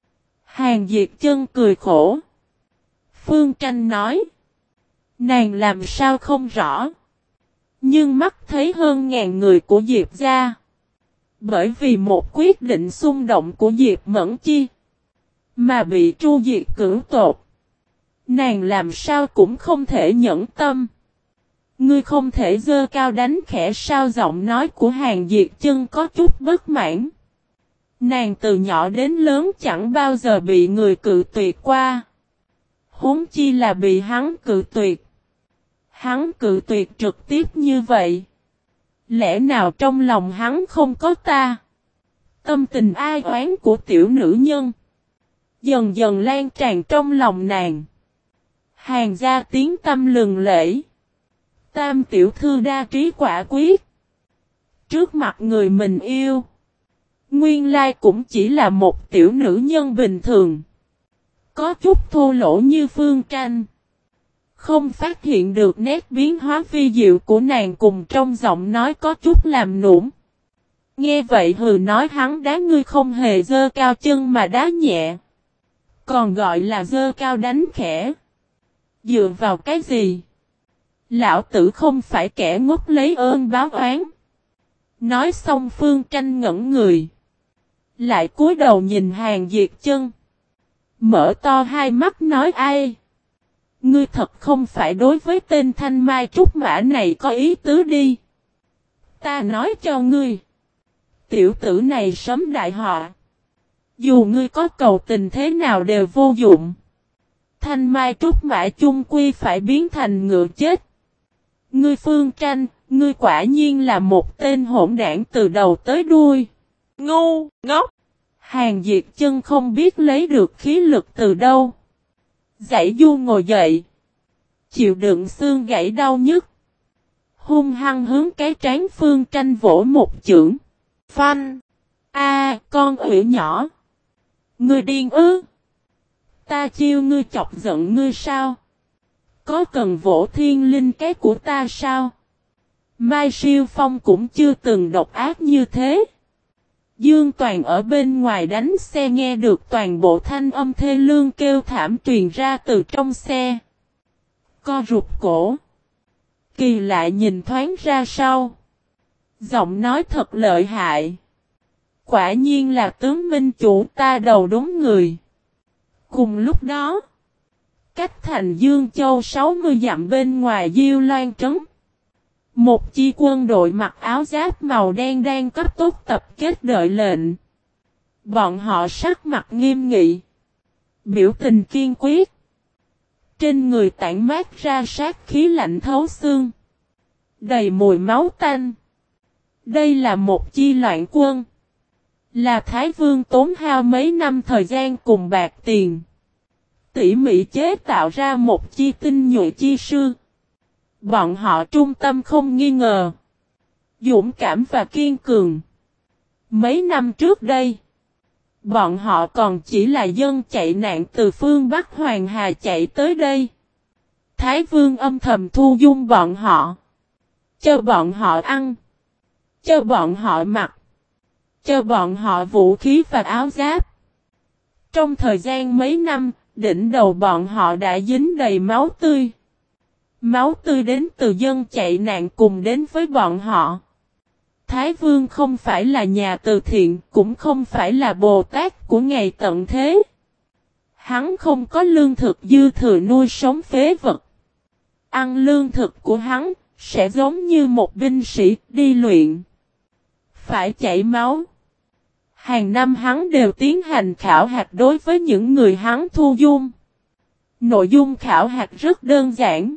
Hàn Diệt Chân cười khổ. Phương Tranh nói. Nàng làm sao không rõ. Nhưng mắt thấy hơn ngàn người của Diệp gia. Bởi vì một quyết định xung động của Diệp Mẫn Chi. Mà bị tru diệt cưỡng tột. Nàng làm sao cũng không thể nhẫn tâm. Ngươi không thể dơ cao đánh khẽ sao giọng nói của Hàn Diệt Chân có chút bất mãn. Nàng từ nhỏ đến lớn chẳng bao giờ bị người cự tuyệt qua. Huống chi là bị hắn cự tuyệt. Hắn cự tuyệt trực tiếp như vậy. Lẽ nào trong lòng hắn không có ta? Tâm tình ai oán của tiểu nữ nhân. Dần dần lan tràn trong lòng nàng. Hàn gia tiếng tâm lừng lẫy. Tam tiểu thư đa trí quả quyết. Trước mặt người mình yêu. Nguyên lai cũng chỉ là một tiểu nữ nhân bình thường. Có chút thô lỗ như Phương Tranh. Không phát hiện được nét biến hóa phi diệu của nàng cùng trong giọng nói có chút làm nũng. Nghe vậy hừ nói hắn đá ngươi không hề dơ cao chân mà đá nhẹ. Còn gọi là dơ cao đánh khẽ. Dựa vào cái gì? Lão tử không phải kẻ ngốc lấy ơn báo oán. Nói xong Phương Tranh ngẩn người. Lại cúi đầu nhìn Hàn Diệt Chân. Mở to hai mắt nói ai? Ngươi thật không phải đối với tên Thanh Mai Trúc Mã này có ý tứ đi. Ta nói cho ngươi. Tiểu tử này sấm đại họa. Dù ngươi có cầu tình thế nào đều vô dụng. Thanh Mai Trúc Mã chung quy phải biến thành ngựa chết. Ngươi Phương Tranh, ngươi quả nhiên là một tên hỗn đảng từ đầu tới đuôi. Ngu, ngốc. Hàn Diệt Chân không biết lấy được khí lực từ đâu. Dãy du ngồi dậy. Chịu đựng xương gãy đau nhức. Hung hăng hướng cái trán Phương Tranh vỗ một chưởng. Phanh. A, con ủy nhỏ. Ngươi điên ư? Ta chiêu ngươi chọc giận ngươi sao? Có cần vỗ thiên linh cái của ta sao? Mai Siêu Phong cũng chưa từng độc ác như thế. Dương Toàn ở bên ngoài đánh xe nghe được toàn bộ thanh âm thê lương kêu thảm truyền ra từ trong xe. Co rụt cổ. Kỳ lạ nhìn thoáng ra sau. Giọng nói thật lợi hại. Quả nhiên là tướng minh chủ ta đầu đúng người. Cùng lúc đó, cách thành Dương Châu 60 dặm bên ngoài Diêu Loan trấn. Một chi quân đội mặc áo giáp màu đen đang cấp tốc tập kết đợi lệnh. Bọn họ sắc mặt nghiêm nghị. Biểu tình kiên quyết. Trên người tản mát ra sát khí lạnh thấu xương. Đầy mùi máu tanh. Đây là một chi loạn quân. Là Thái Vương tốn hao mấy năm thời gian cùng bạc tiền. Tỉ mỉ chế tạo ra một chi tinh nhuệ chi sư. Bọn họ trung tâm không nghi ngờ. Dũng cảm và kiên cường. Mấy năm trước đây, bọn họ còn chỉ là dân chạy nạn từ phương Bắc Hoàng Hà chạy tới đây. Thái Vương âm thầm thu dung bọn họ. Cho bọn họ ăn. Cho bọn họ mặc. Cho bọn họ vũ khí và áo giáp. Trong thời gian mấy năm, đỉnh đầu bọn họ đã dính đầy máu tươi. Máu tươi đến từ dân chạy nạn cùng đến với bọn họ. Thái Vương không phải là nhà từ thiện, cũng không phải là Bồ Tát của ngày tận thế. Hắn không có lương thực dư thừa nuôi sống phế vật. Ăn lương thực của hắn, sẽ giống như một binh sĩ đi luyện. Phải chảy máu. Hàng năm hắn đều tiến hành khảo hạch đối với những người hắn thu dung. Nội dung khảo hạch rất đơn giản.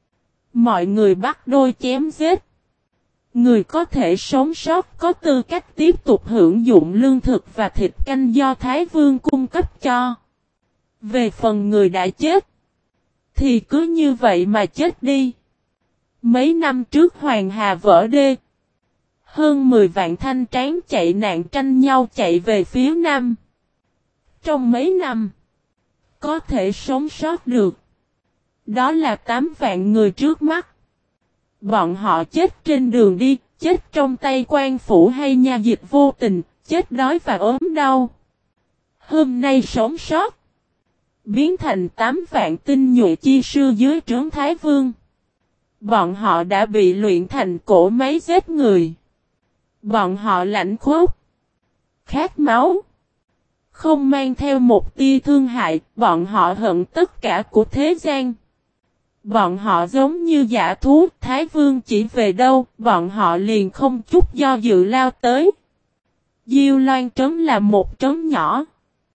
Mọi người bắt đôi chém giết. Người có thể sống sót có tư cách tiếp tục hưởng dụng lương thực và thịt canh do Thái Vương cung cấp cho. Về phần người đã chết, thì cứ như vậy mà chết đi. Mấy năm trước Hoàng Hà vỡ đê. Hơn 10 vạn thanh tráng chạy nạn tranh nhau chạy về phía Nam. Trong mấy năm, có thể sống sót được. Đó là 8 vạn người trước mắt. Bọn họ chết trên đường đi, chết trong tay quan phủ hay nha dịch vô tình, chết đói và ốm đau. Hôm nay sống sót, biến thành 8 vạn tinh nhuệ chi sư dưới trướng Thái Vương. Bọn họ đã bị luyện thành cỗ máy giết người. Bọn họ lạnh khốc, khát máu, không mang theo một tia thương hại, bọn họ hận tất cả của thế gian. Bọn họ giống như dã thú, Thái Vương chỉ về đâu, bọn họ liền không chút do dự lao tới. Diêu Loan trấn là một trấn nhỏ.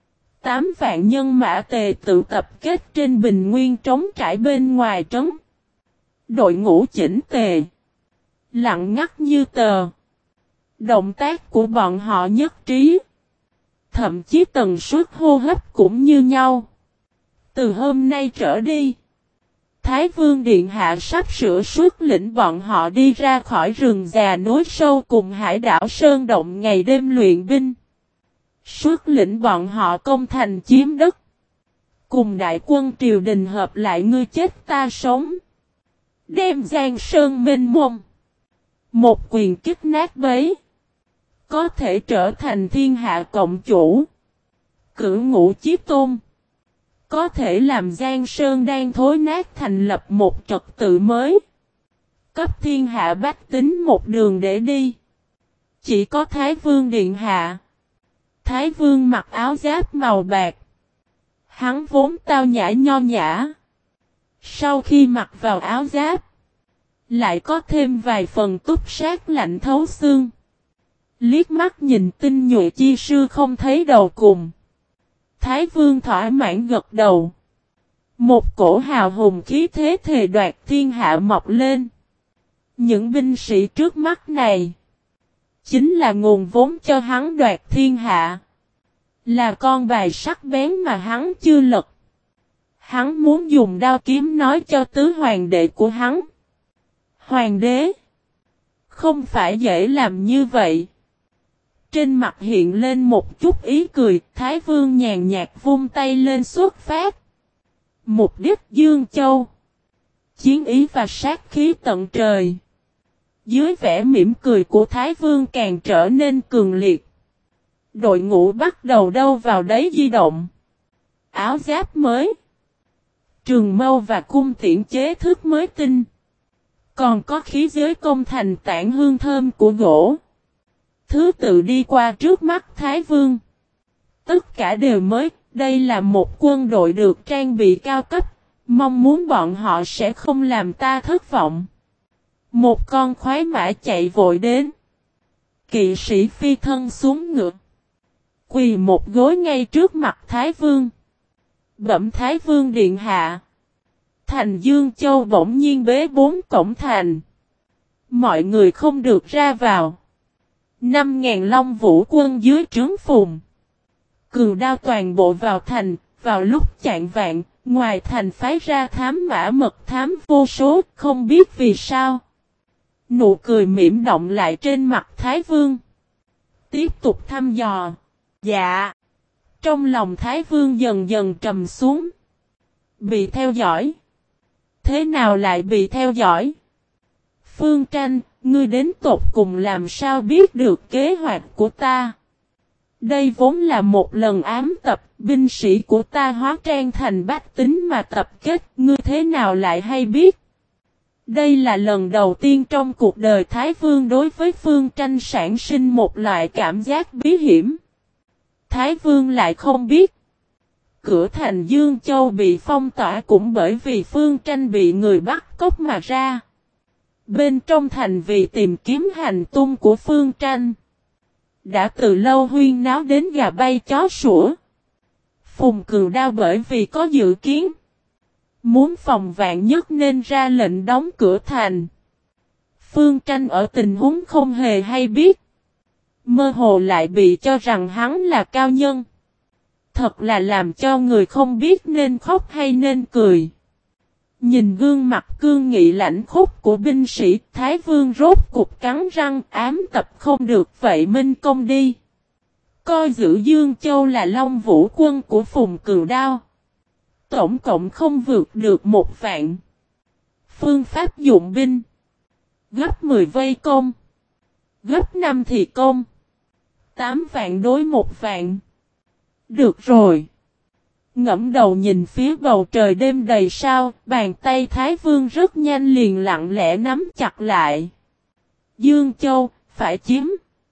8 vạn nhân mã tề tự tập kết trên bình nguyên trống trải bên ngoài trấn. Đội ngũ chỉnh tề, lặng ngắt như tờ. Động tác của bọn họ nhất trí. Thậm chí tần suất hô hấp cũng như nhau. Từ hôm nay trở đi, Thái Vương Điện Hạ sắp sửa xuất lĩnh bọn họ đi ra khỏi rừng già núi sâu cùng hải đảo Sơn Động ngày đêm luyện binh. Xuất lĩnh bọn họ công thành chiếm đất. Cùng đại quân triều đình hợp lại ngươi chết ta sống. Đem Giang Sơn mênh mông. Một quyền kích nát bấy. Có thể trở thành thiên hạ cộng chủ. Cửu ngũ chí tôn. Có thể làm Giang Sơn đang thối nát thành lập một trật tự mới. Cấp thiên hạ bách tính một đường để đi. Chỉ có Thái Vương Điện Hạ. Thái Vương mặc áo giáp màu bạc. Hắn vốn tao nhã nho nhã. Sau khi mặc vào áo giáp, lại có thêm vài phần túc sát lạnh thấu xương. Liếc mắt nhìn tinh nhuệ chi sư không thấy đầu cùng. Thái Vương thỏa mãn gật đầu. Một cổ hào hùng khí thế thề đoạt thiên hạ mọc lên. Những binh sĩ trước mắt này chính là nguồn vốn cho hắn đoạt thiên hạ. Là con bài sắc bén mà hắn chưa lật. Hắn muốn dùng đao kiếm nói cho tứ hoàng đệ của hắn. Hoàng đế, không phải dễ làm như vậy. Trên mặt hiện lên một chút ý cười, Thái Vương nhàn nhạt vung tay lên xuất phát. Mục đích Dương Châu. Chiến ý và sát khí tận trời. Dưới vẻ mỉm cười của Thái Vương càng trở nên cường liệt. Đội ngũ bắt đầu đâu vào đấy di động. Áo giáp mới. Trường mâu và cung tiễn chế thức mới tinh. Còn có khí giới công thành tản hương thơm của gỗ. Thứ tự đi qua trước mắt Thái Vương. Tất cả đều mới, đây là một quân đội được trang bị cao cấp, mong muốn bọn họ sẽ không làm ta thất vọng. Một con khoái mã chạy vội đến. Kỵ sĩ phi thân xuống ngựa. Quỳ một gối ngay trước mặt Thái Vương. Bẩm Thái Vương Điện Hạ. Thành Dương Châu bỗng nhiên bế 4 cổng thành. Mọi người không được ra vào. 5.000 Long Vũ quân dưới trướng Phùng. Cừu đao toàn bộ vào thành, vào lúc chạng vạn, ngoài thành phái ra thám mã mật thám vô số, không biết vì sao. Nụ cười mỉm động lại trên mặt Thái Vương. Tiếp tục thăm dò. Dạ. Trong lòng Thái Vương dần dần trầm xuống. Bị theo dõi. Thế nào lại bị theo dõi? Phương Tranh, ngươi đến tột cùng làm sao biết được kế hoạch của ta? Đây vốn là một lần ám tập, binh sĩ của ta hóa trang thành bách tính mà tập kết, ngươi thế nào lại hay biết? Đây là lần đầu tiên trong cuộc đời Thái Vương đối với Phương Tranh sản sinh một loại cảm giác bí hiểm. Thái Vương lại không biết. Cửa thành Dương Châu bị phong tỏa cũng bởi vì Phương Tranh bị người bắt cóc mà ra. Bên trong thành vì tìm kiếm hành tung của Phương Tranh. Đã từ lâu huyên náo đến gà bay chó sủa. Phùng Cừu Đao bởi vì có dự kiến. Muốn phòng vạn nhất nên ra lệnh đóng cửa thành. Phương Tranh ở tình huống không hề hay biết. Mơ hồ lại bị cho rằng hắn là cao nhân. Thật là làm cho người không biết nên khóc hay nên cười. Nhìn gương mặt cương nghị lãnh khốc của binh sĩ, Thái Vương rốt cục cắn răng ám tập không được vậy minh công đi. Coi giữ Dương Châu là Long Vũ quân của Phùng Cừu Đao. Tổng cộng không vượt được 1 vạn. Phương pháp dụng binh. Gấp 10 vây công. Gấp 5 thì công. 8 vạn đối 1 vạn. Được rồi. Ngẫm đầu nhìn phía bầu trời đêm đầy sao, bàn tay Thái Vương rất nhanh liền lặng lẽ nắm chặt lại. Dương Châu, phải chiếm.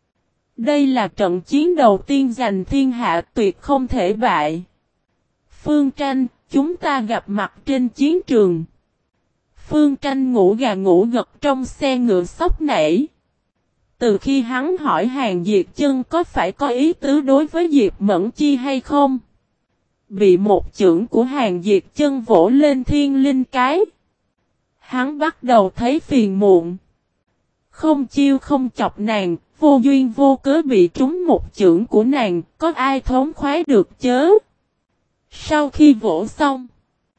Đây là trận chiến đầu tiên giành thiên hạ tuyệt không thể bại. Phương Tranh, chúng ta gặp mặt trên chiến trường. Phương Tranh ngủ gà ngủ gật trong xe ngựa sốc nảy. Từ khi hắn hỏi Hàn Diệt Chân có phải có ý tứ đối với Diệp Mẫn Chi hay không, bị một chưởng của Hàn Diệt Chân vỗ lên thiên linh cái. Hắn bắt đầu thấy phiền muộn. Không chiêu không chọc nàng, vô duyên vô cớ bị trúng một chưởng của nàng, có ai thống khoái được chớ. Sau khi vỗ xong,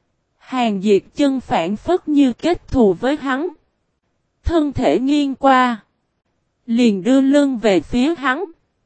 Hàn Diệt Chân phản phất như kết thù với hắn. Thân thể nghiêng qua, liền đưa lưng về phía hắn.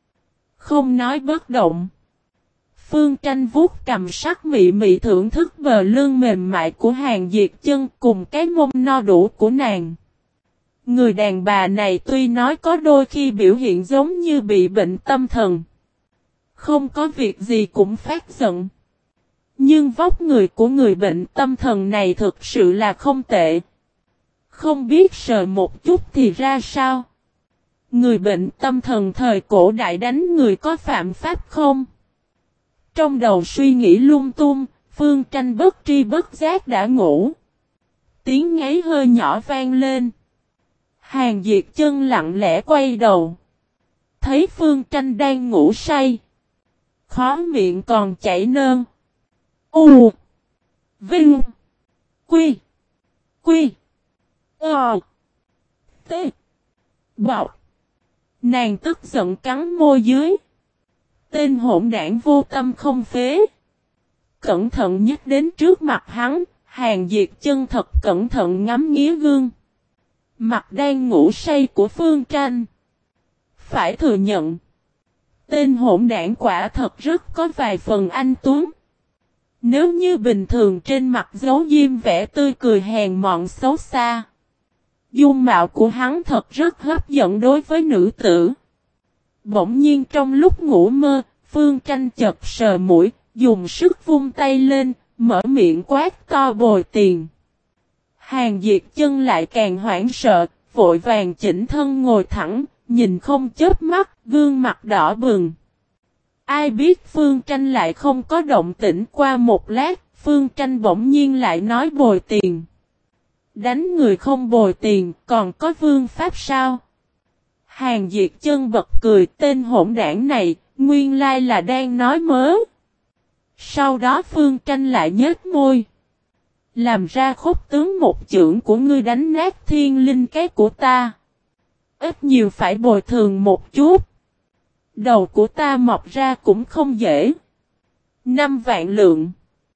Không nói bất động. Phương Tranh vuốt cầm sắc mị mị thưởng thức bờ lưng mềm mại của Hàn Diệt Chân cùng cái mông no đủ của nàng. Người đàn bà này tuy nói có đôi khi biểu hiện giống như bị bệnh tâm thần. Không có việc gì cũng phát giận. Nhưng vóc người của người bệnh tâm thần này thực sự là không tệ. Không biết sờ một chút thì ra sao? Người bệnh tâm thần thời cổ đại đánh người có phạm pháp không? Trong đầu suy nghĩ lung tung, Phương Tranh bất tri bất giác đã ngủ. Tiếng ngáy hơi nhỏ vang lên. Hàn Diệt Chân lặng lẽ quay đầu. Thấy Phương Tranh đang ngủ say. Khóe miệng còn chảy nơn. U. Vinh. Quy. Quy. Ờ. T. Bọc. Nàng tức giận cắn môi dưới. Tên hỗn đảng vô tâm không phế. Cẩn thận nhất đến trước mặt hắn, Hàn Diệt Chân thật cẩn thận ngắm nghía gương mặt đang ngủ say của Phương Tranh. Phải thừa nhận, tên hỗn đảng quả thật rất có vài phần anh tuấn. Nếu như bình thường trên mặt giấu diêm vẻ tươi cười hèn mọn xấu xa, dung mạo của hắn thật rất hấp dẫn đối với nữ tử. Bỗng nhiên trong lúc ngủ mơ, Phương Tranh chợt sờ mũi, dùng sức vung tay lên, mở miệng quát to bồi tiền. Hàn Diệt Chân lại càng hoảng sợ, vội vàng chỉnh thân ngồi thẳng, nhìn không chớp mắt, gương mặt đỏ bừng. Ai biết Phương Tranh lại không có động tĩnh. Qua một lát, Phương Tranh bỗng nhiên lại nói bồi tiền. Đánh người không bồi tiền, còn có vương pháp sao? Hàn Diệt Chân bật cười, tên hỗn đảng này, nguyên lai là đang nói mớ. Sau đó Phương Tranh lại nhếch môi. Làm ra khúc tướng một chưởng của ngươi đánh nát thiên linh cái của ta. Ít nhiều phải bồi thường một chút. Đầu của ta mọc ra cũng không dễ. 5 vạn lượng.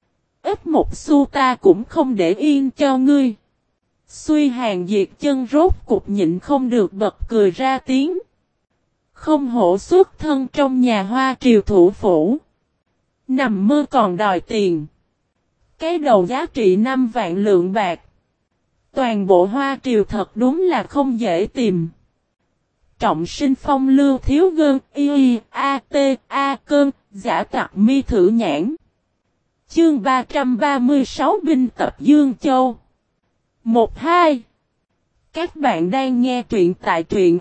Ít một xu ta cũng không để yên cho ngươi. Suy Hàn Diệt Chân rốt cục nhịn không được bật cười ra tiếng. Không hổ xuất thân trong nhà Hoa triều thủ phủ. Nằm mơ còn đòi tiền. Cái đầu giá trị 5 vạn lượng bạc. Toàn bộ Hoa triều thật đúng là không dễ tìm. Trọng sinh phong lưu thiếu gơn y a t a cơn giả tặc mi thử nhãn. Chương 336 binh tập Dương Châu. 1-2. Các bạn đang nghe truyện tại truyện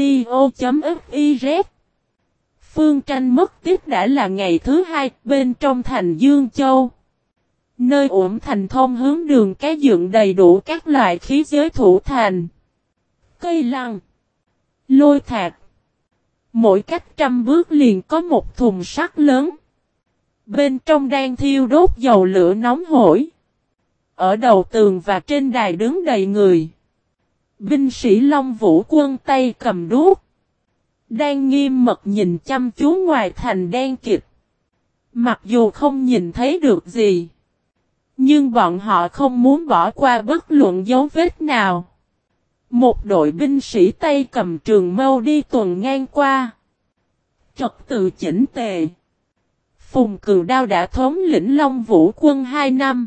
audio.fiz. Phương Tranh mất tiếp đã là ngày thứ 2 bên trong thành Dương Châu. Nơi ổn thành thông hướng đường cái dựng đầy đủ các loại khí giới thủ thành. Cây lăng. Lôi thạc. Mỗi cách 100 bước liền có một thùng sắt lớn. Bên trong đang thiêu đốt dầu lửa nóng hổi. ở đầu tường và trên đài đứng đầy người. Binh sĩ Long Vũ quân tay cầm đuốc, đang nghiêm mật nhìn chăm chú ngoài thành đen kịt. Mặc dù không nhìn thấy được gì, nhưng bọn họ không muốn bỏ qua bất luận dấu vết nào. Một đội binh sĩ tay cầm trường mâu đi tuần ngang qua. Trật tự chỉnh tề. Phùng Cừu Đao đã thống lĩnh Long Vũ quân 2 năm.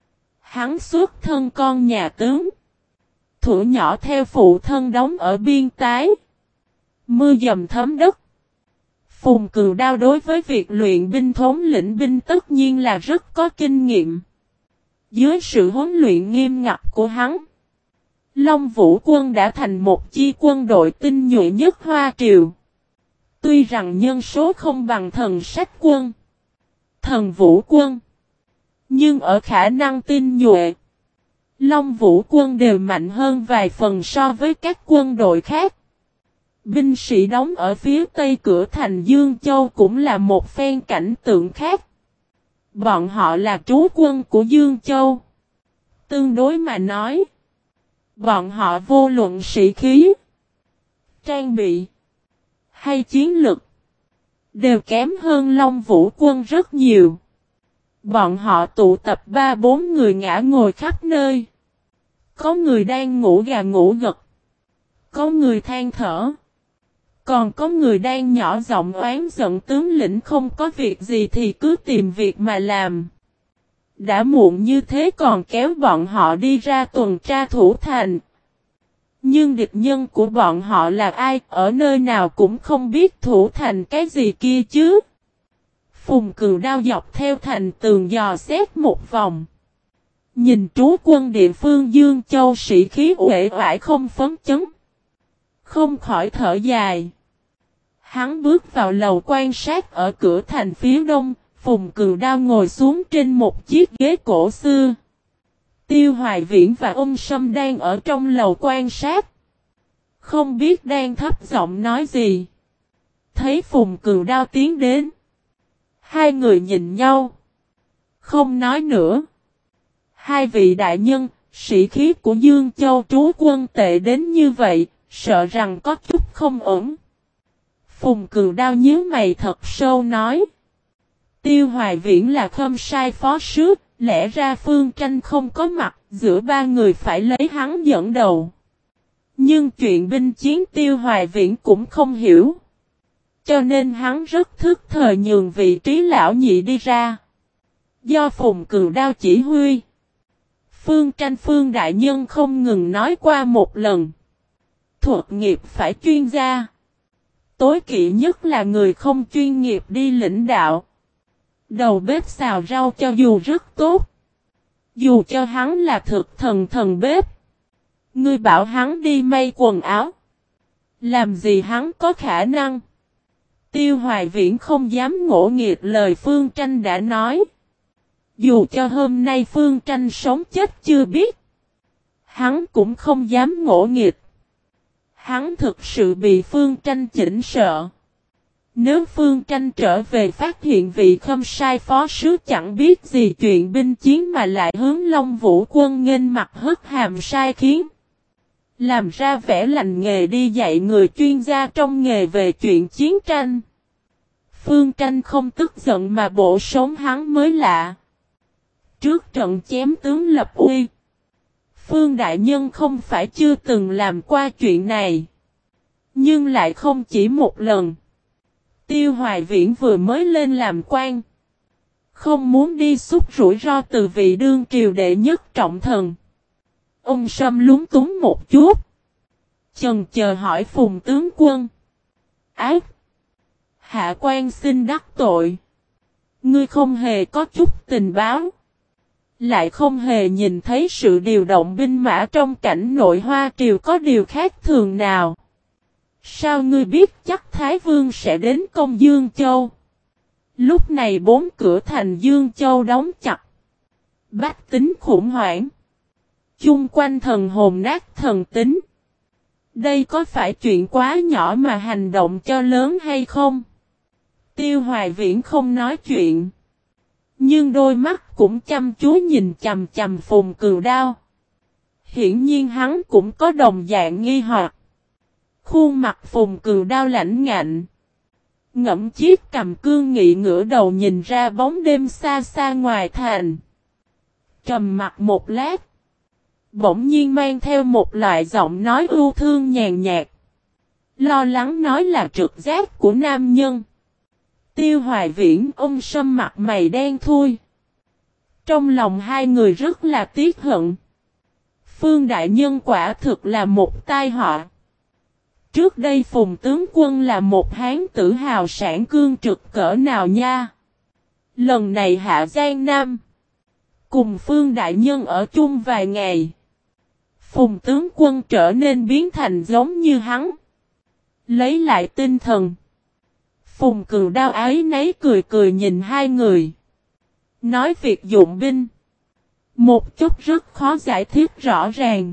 Hắn xuất thân con nhà tướng. Thuở nhỏ theo phụ thân đóng ở biên tái. Mưa dầm thấm đất. Phùng Cừu Đao đối với việc luyện binh thống lĩnh binh tất nhiên là rất có kinh nghiệm. Dưới sự huấn luyện nghiêm ngặt của hắn, Long Vũ quân đã thành một chi quân đội tinh nhuệ nhất Hoa Triều. Tuy rằng nhân số không bằng Thần Sách quân, Thần Vũ quân, nhưng ở khả năng tinh nhuệ, Long Vũ quân đều mạnh hơn vài phần so với các quân đội khác. Binh sĩ đóng ở phía tây cửa thành Dương Châu cũng là một phen cảnh tượng khác. Bọn họ là trú quân của Dương Châu. Tương đối mà nói, bọn họ vô luận sĩ khí, trang bị hay chiến lực đều kém hơn Long Vũ quân rất nhiều. Bọn họ tụ tập 3-4 người ngã ngồi khắp nơi. Có người đang ngủ gà ngủ gật, có người than thở, còn có người đang nhỏ giọng oán giận tướng lĩnh không có việc gì thì cứ tìm việc mà làm. Đã muộn như thế còn kéo bọn họ đi ra tuần tra thủ thành. Nhưng địch nhân của bọn họ là ai, ở nơi nào cũng không biết thủ thành cái gì kia chứ. Phùng Cừu Đao dọc theo thành tường dò xét một vòng. Nhìn trú quân địa phương Dương Châu sĩ khí uể oải không phấn chấn. Không khỏi thở dài. Hắn bước vào lầu quan sát ở cửa thành phía đông. Phùng Cừu Đao ngồi xuống trên một chiếc ghế cổ xưa. Tiêu Hoài Viễn và ông Sâm đang ở trong lầu quan sát. Không biết đang thấp giọng nói gì. Thấy Phùng Cừu Đao tiến đến. Hai người nhìn nhau. Không nói nữa. Hai vị đại nhân, sĩ khí của Dương Châu trú quân tệ đến như vậy, sợ rằng có chút không ổn. Phùng Cừu Đao nhíu mày thật sâu nói. Tiêu Hoài Viễn là khâm sai phó sứ, lẽ ra Phương Tranh không có mặt, giữa ba người phải lấy hắn dẫn đầu. Nhưng chuyện binh chiến Tiêu Hoài Viễn cũng không hiểu. Cho nên hắn rất thức thời nhường vị trí lão nhị đi ra. Do Phùng Cừu Đao chỉ huy. Phương Tranh Phương đại nhân không ngừng nói qua một lần. Thuật nghiệp phải chuyên gia. Tối kỵ nhất là người không chuyên nghiệp đi lãnh đạo. Đầu bếp xào rau cho dù rất tốt. Dù cho hắn là thực thần bếp. Ngươi bảo hắn đi may quần áo. Làm gì hắn có khả năng. Tiêu Hoài Viễn không dám ngỗ nghịch lời Phương Tranh đã nói. Dù cho hôm nay Phương Tranh sống chết chưa biết. Hắn cũng không dám ngỗ nghịch. Hắn thực sự bị Phương Tranh chỉnh sợ. Nếu Phương Tranh trở về phát hiện vị khâm sai phó sứ chẳng biết gì chuyện binh chiến mà lại hướng Long Vũ quân nghênh mặt hất hàm sai khiến. Làm ra vẻ lành nghề đi dạy người chuyên gia trong nghề về chuyện chiến tranh. Phương Tranh không tức giận mà bổ sống hắn mới lạ. Trước trận chém tướng lập uy. Phương đại nhân không phải chưa từng làm qua chuyện này. Nhưng lại không chỉ một lần. Tiêu Hoài Viễn vừa mới lên làm quan. Không muốn đi xúc rủi ro từ vị đương triều đệ nhất trọng thần. Ông Sâm lúng túng một chút. Chần chờ hỏi Phùng tướng quân. Ác! Hạ quan xin đắc tội. Ngươi không hề có chút tình báo. Lại không hề nhìn thấy sự điều động binh mã trong cảnh nội Hoa Triều có điều khác thường nào. Sao ngươi biết chắc Thái Vương sẽ đến công Dương Châu? Lúc này 4 cửa thành Dương Châu đóng chặt. Bách tính khủng hoảng. Chung quanh thần hồn nát thần tính. Đây có phải chuyện quá nhỏ mà hành động cho lớn hay không? Tiêu Hoài Viễn không nói chuyện. Nhưng đôi mắt cũng chăm chú nhìn chằm chằm Phùng Cừu Đao. Hiển nhiên hắn cũng có đồng dạng nghi hoặc. Khuôn mặt Phùng Cừu Đao lãnh ngạnh. Ngẫm chiếc cầm cương nghị ngửa đầu nhìn ra bóng đêm xa xa ngoài thành. Trầm mặt một lát. Bỗng nhiên mang theo một loại giọng nói ưu thương nhàn nhạt. Lo lắng nói là trực giác của nam nhân. Tiêu Hoài Viễn ôm sâm mặt mày đen thui. Trong lòng hai người rất là tiếc hận. Phương đại nhân quả thực là một tai họa. Trước đây Phùng tướng quân là một hán tử hào sản cương trực cỡ nào nha. Lần này hạ Giang Nam. Cùng Phương đại nhân ở chung vài ngày. Phùng tướng quân trở nên biến thành giống như hắn. Lấy lại tinh thần. Phùng Cừu Đao ái nấy cười cười nhìn hai người. Nói việc dụng binh. Một chút rất khó giải thích rõ ràng.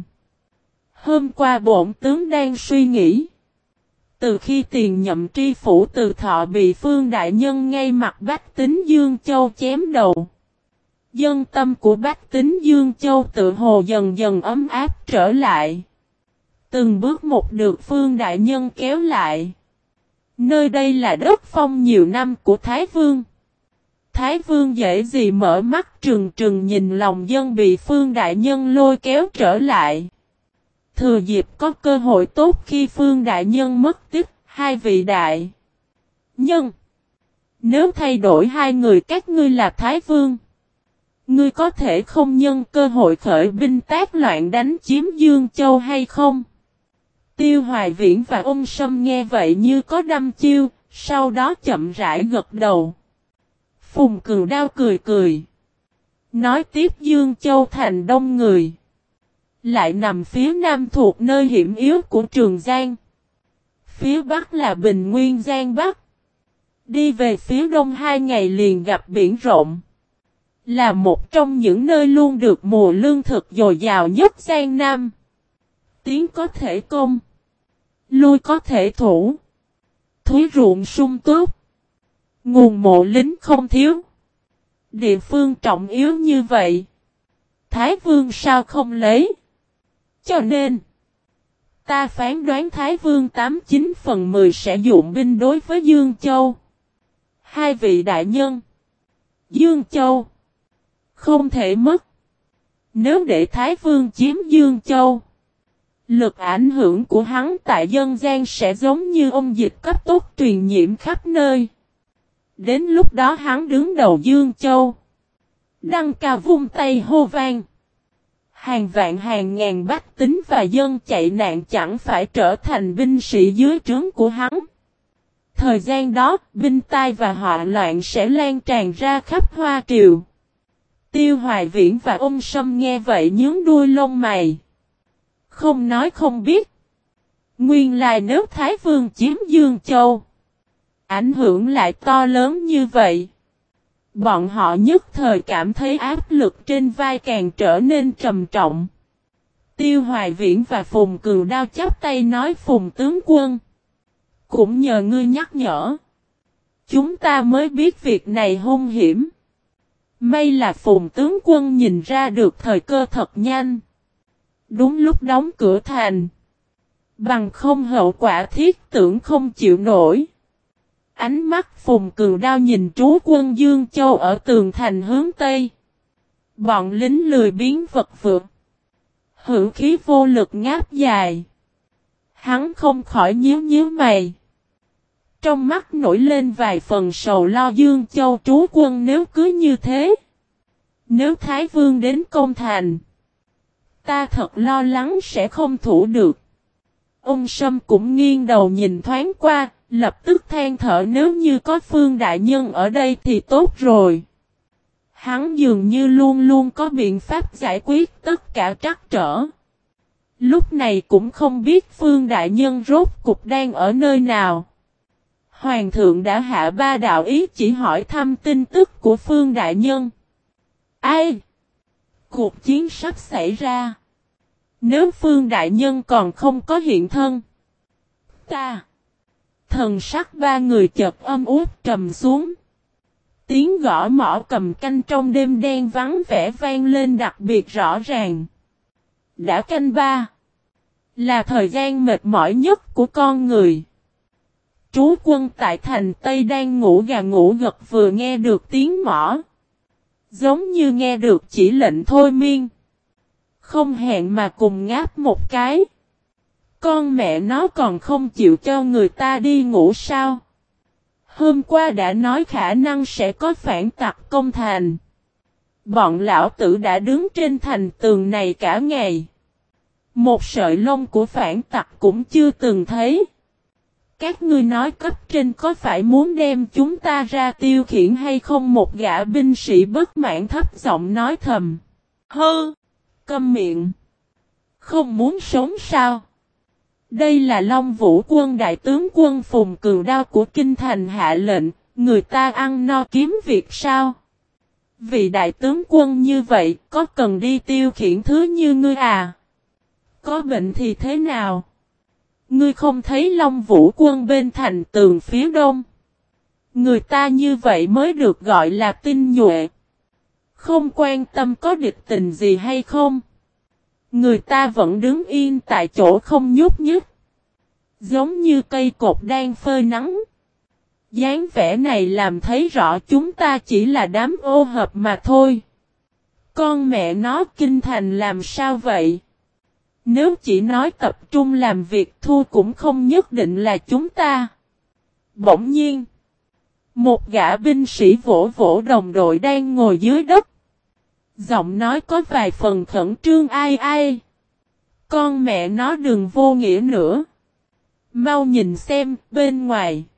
Hôm qua bổn tướng đang suy nghĩ. Từ khi tiền nhậm tri phủ Từ Thọ bị Phương đại nhân ngay mặt bách tính Dương Châu chém đầu. Dân tâm của bách tính Dương Châu tự hồ dần dần ấm áp trở lại. Từng bước một được Phương đại nhân kéo lại. Nơi đây là đất phong nhiều năm của Thái Vương. Thái Vương dễ gì mở mắt trừng trừng nhìn lòng dân bị Phương đại nhân lôi kéo trở lại. Thừa dịp có cơ hội tốt khi Phương đại nhân mất tích, hai vị đại nhân. Nếu thay đổi hai người các ngươi là Thái Vương, ngươi có thể không nhân cơ hội khởi binh tác loạn đánh chiếm Dương Châu hay không? Tiêu Hoài Viễn và ông Sâm nghe vậy như có đăm chiêu, sau đó chậm rãi gật đầu. Phùng Cừu Đao cười cười. Nói tiếp Dương Châu thành đông người. Lại nằm phía nam thuộc nơi hiểm yếu của Trường Giang. Phía bắc là Bình Nguyên Giang Bắc. Đi về phía đông 2 ngày liền gặp biển rộng. Là một trong những nơi luôn được mùa lương thực dồi dào nhất Giang Nam. Tiến có thể công. Lui có thể thủ. Thúy ruộng sung túc. Nguồn mộ lính không thiếu. Địa phương trọng yếu như vậy. Thái Vương sao không lấy? Cho nên, ta phán đoán Thái Vương 89 phần 10 sẽ dụng binh đối với Dương Châu. Hai vị đại nhân. Dương Châu. Không thể mất. Nếu để Thái Vương chiếm Dương Châu, lực ảnh hưởng của hắn tại dân gian sẽ giống như ông dịch cấp tốc truyền nhiễm khắp nơi. Đến lúc đó hắn đứng đầu Dương Châu. Đăng ca vung tay hô vang. Hàng vạn hàng ngàn bách tính và dân chạy nạn chẳng phải trở thành binh sĩ dưới trướng của hắn. Thời gian đó, binh tai và họa loạn sẽ lan tràn ra khắp Hoa Triều. Tiêu Hoài Viễn và ông Sâm nghe vậy nhướng đuôi lông mày. Không nói không biết. Nguyên lai nếu Thái Vương chiếm Dương Châu, ảnh hưởng lại to lớn như vậy. Bọn họ nhất thời cảm thấy áp lực trên vai càng trở nên trầm trọng. Tiêu Hoài Viễn và Phùng Cừu Đao chắp tay nói Phùng tướng quân. Cũng nhờ ngươi nhắc nhở. Chúng ta mới biết việc này hung hiểm. May là Phùng tướng quân nhìn ra được thời cơ thật nhanh. Đúng lúc đóng cửa thành. Bằng không hậu quả thiết tưởng không chịu nổi. Ánh mắt Phùng Cừu Đao nhìn trú quân Dương Châu ở tường thành hướng Tây. Bọn lính lười biếng vật vượt. Hữu khí vô lực ngáp dài. Hắn không khỏi nhíu nhíu mày. Trong mắt nổi lên vài phần sầu lo Dương Châu trú quân nếu cứ như thế. Nếu Thái Vương đến công thành, ta thật lo lắng sẽ không thủ được. Ông Sâm cũng nghiêng đầu nhìn thoáng qua, lập tức than thở nếu như có Phương đại nhân ở đây thì tốt rồi. Hắn dường như luôn luôn có biện pháp giải quyết tất cả trắc trở. Lúc này cũng không biết Phương đại nhân rốt cục đang ở nơi nào. Hoàng thượng đã hạ 3 đạo ý chỉ hỏi thăm tin tức của Phương đại nhân. Ai? Cuộc chiến sắp xảy ra. Nếu Phương đại nhân còn không có hiện thân, ta. Thần sắc 3 người chợt âm uất trầm xuống. Tiếng gõ mõ cầm canh trong đêm đen vắng vẻ vang lên đặc biệt rõ ràng. Đã canh 3. Là thời gian mệt mỏi nhất của con người. Trú quân tại thành Tây đang ngủ gà ngủ gật vừa nghe được tiếng mõ. Giống như nghe được chỉ lệnh thôi miên. Không hẹn mà cùng ngáp một cái. Con mẹ nó còn không chịu cho người ta đi ngủ sao? Hôm qua đã nói khả năng sẽ có phản tặc công thành. Bọn lão tử đã đứng trên thành tường này cả ngày. Một sợi lông của phản tặc cũng chưa từng thấy. Các ngươi nói cấp trên có phải muốn đem chúng ta ra tiêu khiển hay không? Một gã binh sĩ bất mãn thấp giọng nói thầm. Hơ! Câm miệng! Không muốn sống sao? Đây là Long Vũ quân đại tướng quân Phùng Cường Đao của Kinh Thành hạ lệnh, người ta ăn no kiếm việc sao? Vị đại tướng quân như vậy, có cần đi tiêu khiển thứ như ngươi à? Có bệnh thì thế nào? Ngươi không thấy Long Vũ quân bên thành tường phía đông? Người ta như vậy mới được gọi là tinh nhuệ. Không quan tâm có địch tình gì hay không. Người ta vẫn đứng yên tại chỗ không nhúc nhích. Giống như cây cột đang phơi nắng. Dáng vẻ này làm thấy rõ chúng ta chỉ là đám ô hợp mà thôi. Con mẹ nó Kinh Thành làm sao vậy? Nếu chỉ nói tập trung làm việc thua cũng không nhất định là chúng ta. Bỗng nhiên, một gã binh sĩ vỗ vỗ đồng đội đang ngồi dưới đất. Giọng nói có vài phần khẩn trương ai ai. Con mẹ nó đừng vô nghĩa nữa. Mau nhìn xem, bên ngoài.